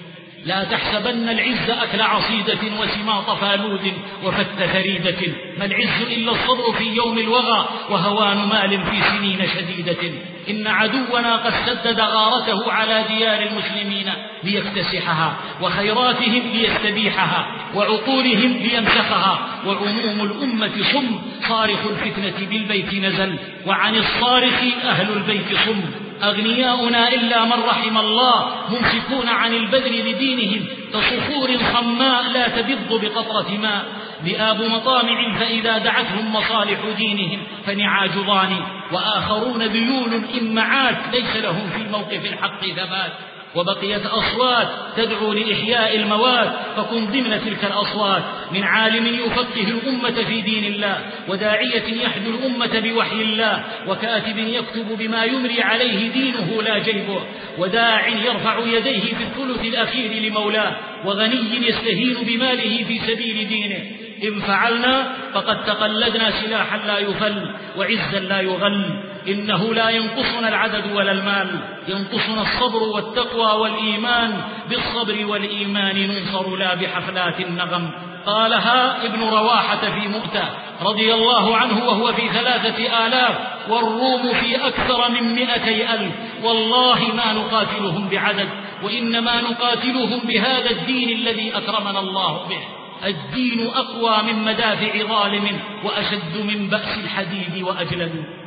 S1: لا تحسبن العز أكل عصيدة وسماط فالود وفت ثريدة، ما العز إلا الصبر في يوم الوغى وهوان مال في سنين شديدة. إن عدونا قد سدد غارته على ديار المسلمين ليكتسحها، وخيراتهم ليستبيحها، وعقولهم ليمسخها، وعموم الأمة صم، صارخ الفتنة بالبيت نزل، وعن الصارخ أهل البيت صم. أغنياؤنا إلا من رحم الله ممسكون عن البذل لدينهم كصخور صماء لا تبض بقطرة ماء، ذئاب مطامع فإذا دعتهم مصالح دينهم فنعاج ضاني، وآخرون ذيول إن معات ليس لهم في موقف الحق ثبات. وبقيت أصوات تدعو لإحياء المواد، فكن ضمن تلك الأصوات من عالم يفقه الأمة في دين الله، وداعية يحدو الأمة بوحي الله، وكاتب يكتب بما يمري عليه دينه لا جيبه، وداع يرفع يديه في الثلث الأخير لمولاه، وغني يستهين بماله في سبيل دينه. إن فعلنا فقد تقلدنا سلاحا لا يفل وعزا لا يغل. إنه لا ينقصنا العدد ولا المال، ينقصنا الصبر والتقوى والإيمان، بالصبر والإيمان ننصر لا بحفلات النغم. قالها ابن رواحة في مؤتة رضي الله عنه وهو في ثلاثة آلاف، والروم في أكثر من مئتي ألف، والله ما نقاتلهم بعدد، وإنما نقاتلهم بهذا الدين الذي أكرمنا الله به. الدين أقوى من مدافع ظالم، وأشد من بأس الحديد وأجلد.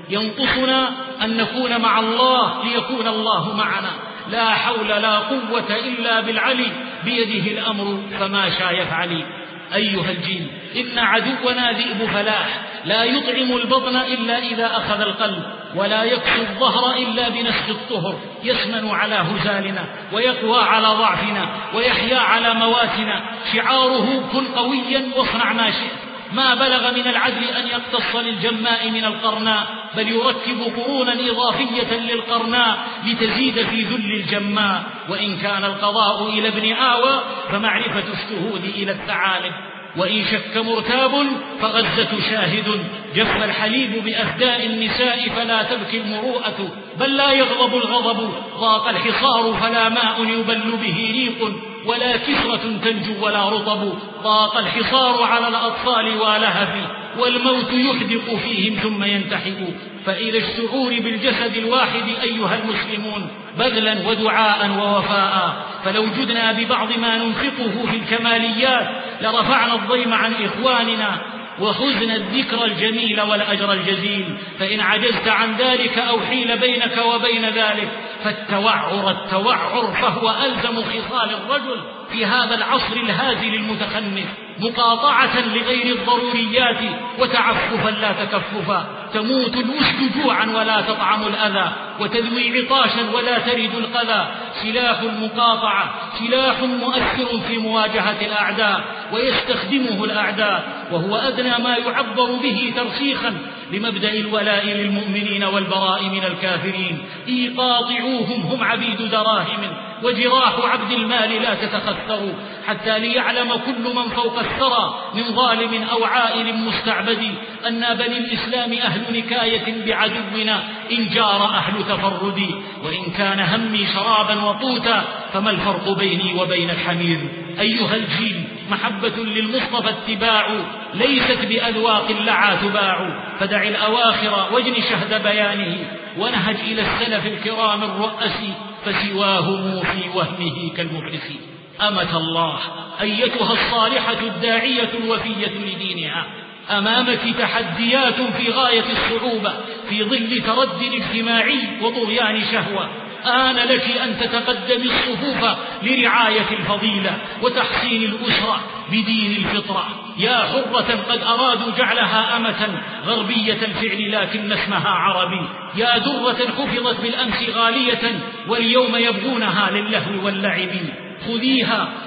S1: ينقصنا أن نكون مع الله ليكون الله معنا، لا حول لا قوة إلا بالعلي، بيده الأمر فما شاء يفعل. أيها الجيل، إن عدونا ذئب فلاح، لا يطعم البطن إلا إذا أخذ القلب، ولا يكسو الظهر إلا بنسج الطهر، يسمن على هزالنا ويقوى على ضعفنا ويحيا على مواتنا. شعاره كن قويا واصنع ما شئت، ما بلغ من العدل أن يقتص للجماء من القرناء، بل يركب قرونا إضافية للقرناء لتزيد في ذل الجماء. وإن كان القضاء إلى ابن آوى فمعرفة الشهود إلى الثعالب. وإن شك مرتاب فغزة شاهد، جف الحليب بأفداء النساء فلا تبكي المروءة، بل لا يغضب الغضب. ضاق الحصار فلا ماء يبل به ريق، ولا كسرة تنجو ولا رطب. ضاق الحصار على الأطفال ولهف، والموت يحدق فيهم ثم ينتحب. فإلى الشعور بالجسد الواحد أيها المسلمون بذلا ودعاء ووفاء، فلو جدنا ببعض ما ننفقه في الكماليات لرفعنا الضيم عن إخواننا وحزن الذكر الجميل والأجر الجزيل. فإن عجزت عن ذلك أو حيل بينك وبين ذلك فالتوعر التوعر، فهو ألزم خصال الرجل في هذا العصر الهازل المتخنث، مقاطعة لغير الضروريات وتعففا لا تكففا. تموت الأسد جوعا ولا تطعم الأذى، وتذوي عطاشا ولا ترد القذى. سلاح المقاطعة سلاح مؤثر في مواجهة الأعداء، ويستخدمه الأعداء، وهو أدنى ما يعبر به ترسيخا لمبدأ الولاء للمؤمنين والبراء من الكافرين. إيقاطعوهم هم عبيد دراهم، وجراح عبد المال لا تتخثروا، حتى ليعلم كل من فوق الثرى من ظالم أو عائل مستعبد أن بني الإسلام أهل نكاية بعدونا إن جار أهل تفردي. وإن كان همي شرابا وقوتا فما الفرق بيني وبين الحمير. أيها الجيل، محبة للمصطفى اتباع، ليست بأذواق لعا تباع. فدع الأواخر واجن شهد بيانه، ونهج إلى السلف الكرام الرؤسي، فسواهم في وهمه كالمفلس. أمة الله أيتها الصالحة الداعية الوفية لدينها، أمامك تحديات في غاية الصعوبة في ظل ترد اجتماعي وطغيان شهوة. آن لك أن تتقدم الصفوف لرعاية الفضيلة وتحسين الأسرة بدين الفطرة. يا حرة قد أرادوا جعلها أمة غربية الفعل لكن اسمها عربي. يا درة حفظت بالأمس غالية واليوم يبغونها للهو واللعب. خذيها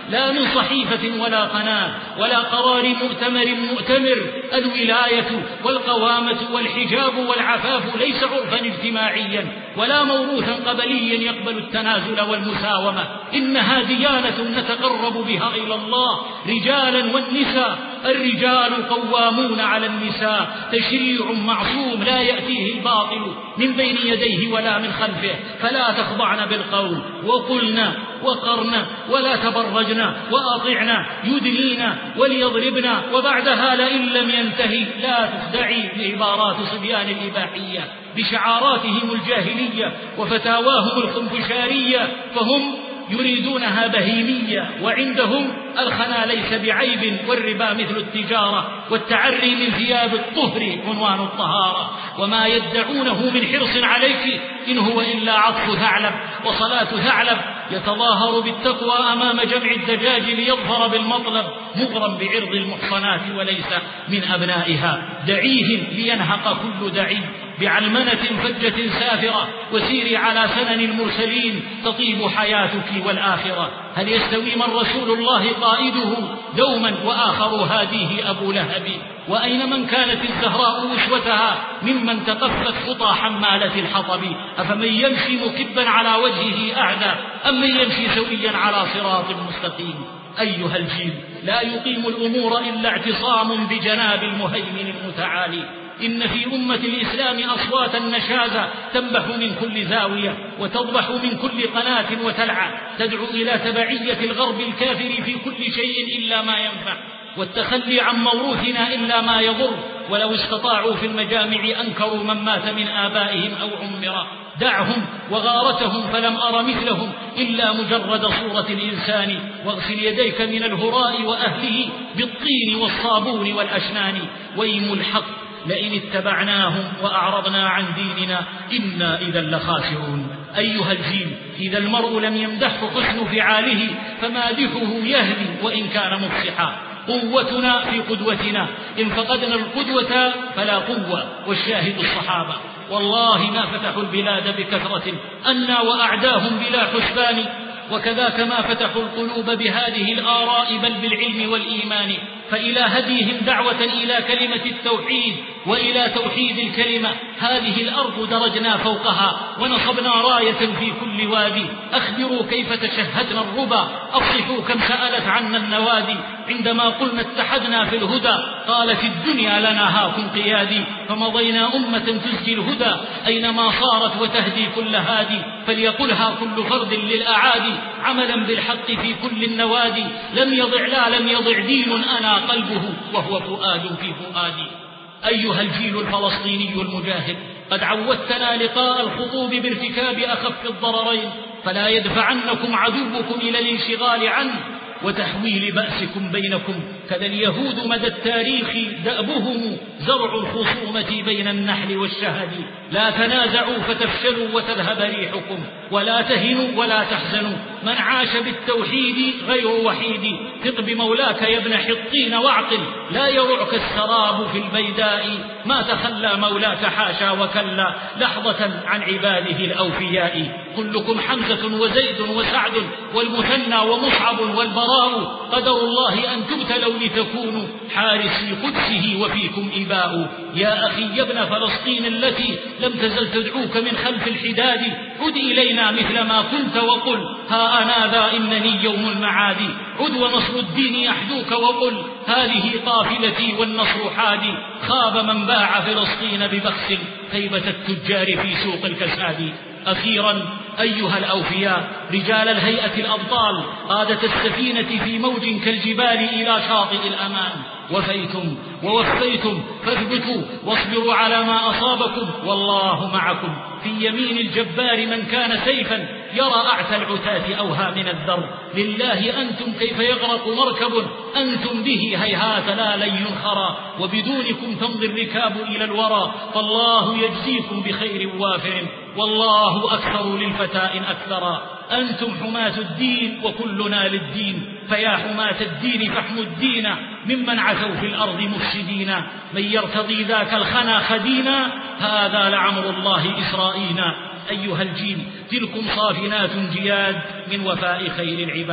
S1: لا من صحيفة ولا قناة ولا قرار مؤتمر مؤتمر. الولاية والقوامة والحجاب والعفاف ليس عرفا اجتماعيا ولا موروثا قبليا يقبل التنازل والمساومة، إنها ديانة نتقرب بها إلى الله رجالا والنساء. الرجال قوامون على النساء، تشريع معصوم لا يأتيه الباطل من بين يديه ولا من خلفه. فلا تخضعن بالقول وقلنا وقرنا ولا تبرجنا وأطعنا يدنينا وليضربنا، وبعدها لئن لم ينتهي لا تخدعي بعبارات صبيان الإباحية بشعاراتهم الجاهلية وفتاواهم الخنفشارية، فهم يريدونها بهيمية، وعندهم الخنا ليس بعيب والربا مثل التجارة والتعري من ثياب الطهر عنوان الطهارة. وما يدعونه من حرص عليك إن هو إلا عطف ثعلب وصلاة ثعلب يتظاهر بالتقوى أمام جمع الدجاج ليظهر بالمطلب مغرم بعرض المحصنات وليس من أبنائها. دعيهم لينهق كل دعي بعلمنة فجة سافرة، وسيري على سنن المرسلين تطيب حياتك والآخرة. هل يستوي من رسول الله قائده دوما وآخر هاديه أبو لهب؟ وأين من كانت الزهراء أسوتها ممن تقفت خطى حمالة الحطب؟ أفمن يمشي مكبا على وجهه أعدى أم من يمشي سويا على صراط مستقيم؟ أيها الجيل، لا يقيم الأمور إلا اعتصام بجناب المهيمن المتعالي. إن في أمة الإسلام أصواتا نشازة تنبح من كل زاوية وتضبح من كل قناة وتلعى، تدعو إلى تبعية الغرب الكافر في كل شيء إلا ما ينفع، والتخلي عن موروثنا إلا ما يضر. ولو استطاعوا في المجامع أنكروا من مات من آبائهم أو عمر. دعهم وغارتهم فلم أر مثلهم إلا مجرد صورة الإنسان. واغسل يديك من الهراء وأهله بالطين والصابون والأشنان. ويم الحق لئن اتبعناهم وأعرضنا عن ديننا إنا إذا لخاسرون. أيها الجيل، إذا المرء لم يمدحه حسن فعاله فمادحه يهدي وإن كان مفسحا. قوتنا في قدوتنا، إن فقدنا القدوة فلا قوة. والشاهد الصحابة والله ما فتحوا البلاد بكثرة أنا وأعداهم بلا حسبان، وكذاك ما فتحوا القلوب بهذه الآراء بل بالعلم والإيمان. فإلى هديهم دعوة إلى كلمة التوحيد وإلى توحيد الكلمة هذه الأرض درجنا فوقها ونصبنا راية في كل وادي. أخبروا كيف تشهدنا الربا، أصفوا كم سألت عنا النوادي. عندما قلنا اتحدنا في الهدى قالت الدنيا لنا هاكم قيادي. فمضينا أمة تزجي الهدى أينما صارت وتهدي كل هادي. فليقلها كل فرد للأعادي عملا بالحق في كل النوادي. لم يضع لا لم يضع دين أنا قلبه وهو فؤاد في فؤادي. أيها الجيل الفلسطيني المجاهد، قد عودتنا لقاء الخطوب بارتكاب أخف الضررين، فلا يدفعنكم عدوكم إلى الانشغال عنه وتحويل بأسكم بينكم. كذا اليهود مدى التاريخ دأبهم زرع الخصومة بين النحل والشهد. لا تنازعوا فتفشلوا وتذهب ريحكم، ولا تهنوا ولا تحزنوا. من عاش بالتوحيد غير وحيد. ثق بمولاك يا ابن حطين واعقل، لا يرعك السراب في البيداء. ما تخلى مولاك حاشا وكلا لحظة عن عباده الأوفياء. كلكم حمزة وزيد وسعد والمثنى ومصعب والبراء. قدر الله أن تبتلوا لتكونوا حارسي قدسه وفيكم إباء. يا أخي يا ابن فلسطين التي لم تزل تدعوك من خلف الحداد، عد إلينا مثل ما كنت وقل ها أنا ذا إنني يوم المعاد. عد ونصر الدين يحدوك وقل هذه قافلتي والنصر حادي. خاب من باع فلسطين ببخس خيبة التجار في سوق الكساد. أخيرا أيها الأوفياء، رجال الهيئة الأبطال، قادة السفينة في موج كالجبال إلى شاطئ الأمان، وفيتم ووفيتم فاثبتوا واصبروا على ما أصابكم والله معكم. في يمين الجبار من كان سيفا يرى أعتى العتاة أوهى من الذر. لله أنتم كيف يغرق مركب أنتم به هيهات لا لن ينخرى، وبدونكم تمضي الركاب إلى الورى. فالله يجزيكم بخير وافر والله أكثر للفتاة أكثرا. أنتم حماة الدين وكلنا للدين، فيا حماة الدين فاحموا الدين ممن عثوا في الأرض مفسدين. من يرتضي ذاك الخنا خدينا هذا لعمر الله إسرائيل. أيها الجيل، تلكم صافنات جياد من وفاء خير العباد.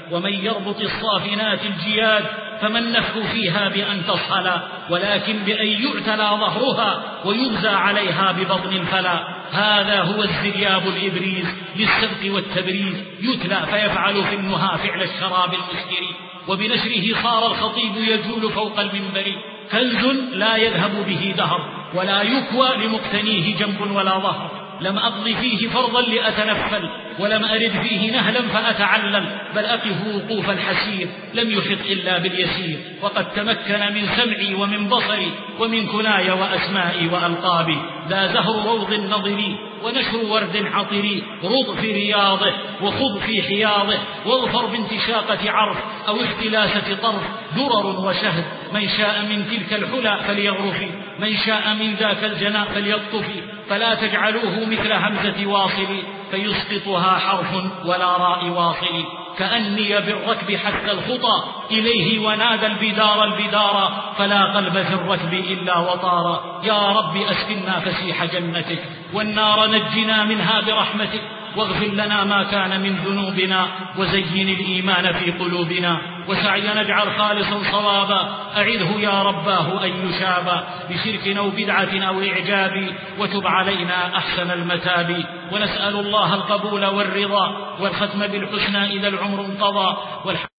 S1: ومن يربط الصافنات الجياد فما النفع فيها بأن تصهلا، ولكن بأن يعتلى ظهرها ويبزى عليها ببطن الفلا. هذا هو الزرياب الإبريز للسبق والتبريز، يتلى فيفعل في النهى فعل الشراب المسكر، وبنشره صار الخطيب يجول فوق المنبر. كنز لا يذهب به دهر، ولا يكوى لمقتنيه جنب ولا ظهر. لم أقض فيه فرضا لأتنفل، ولم أرد فيه نهلا فأتعلل، بل أقف وقوف الحسير لم يحط إلا باليسير. وقد تمكن من سمعي ومن بصري ومن كناي وأسمائي وألقابي. ذا زهر روض نظري ونشر ورد عطري، رض في رياضه وخض في حياضه، واظفر بانتشاقة عرف أو اختلاسة طرف. درر وشهد من شاء من تلك الحلى فليغرف، من شاء من ذاك الجناء فليطف. فلا تجعلوه مثل همزة واصل فيسقطها حرف ولا راء واصل. كأني بالركب حتى الخطى إليه ونادى البدار البدار، فلا قلب في الركب إلا وطارا. يا رب أسكننا فسيح جنتك، والنار نجنا منها برحمتك، واغفر لنا ما كان من ذنوبنا، وزين الإيمان في قلوبنا، وسعينا اجعل خالصا صوابا. أعذه يا رباه أن يشابا بشرك أو بدعة أو إعجاب، وتب علينا أحسن المتاب. ونسأل الله القبول والرضا والختم بالحسنى إذا العمر انقضى.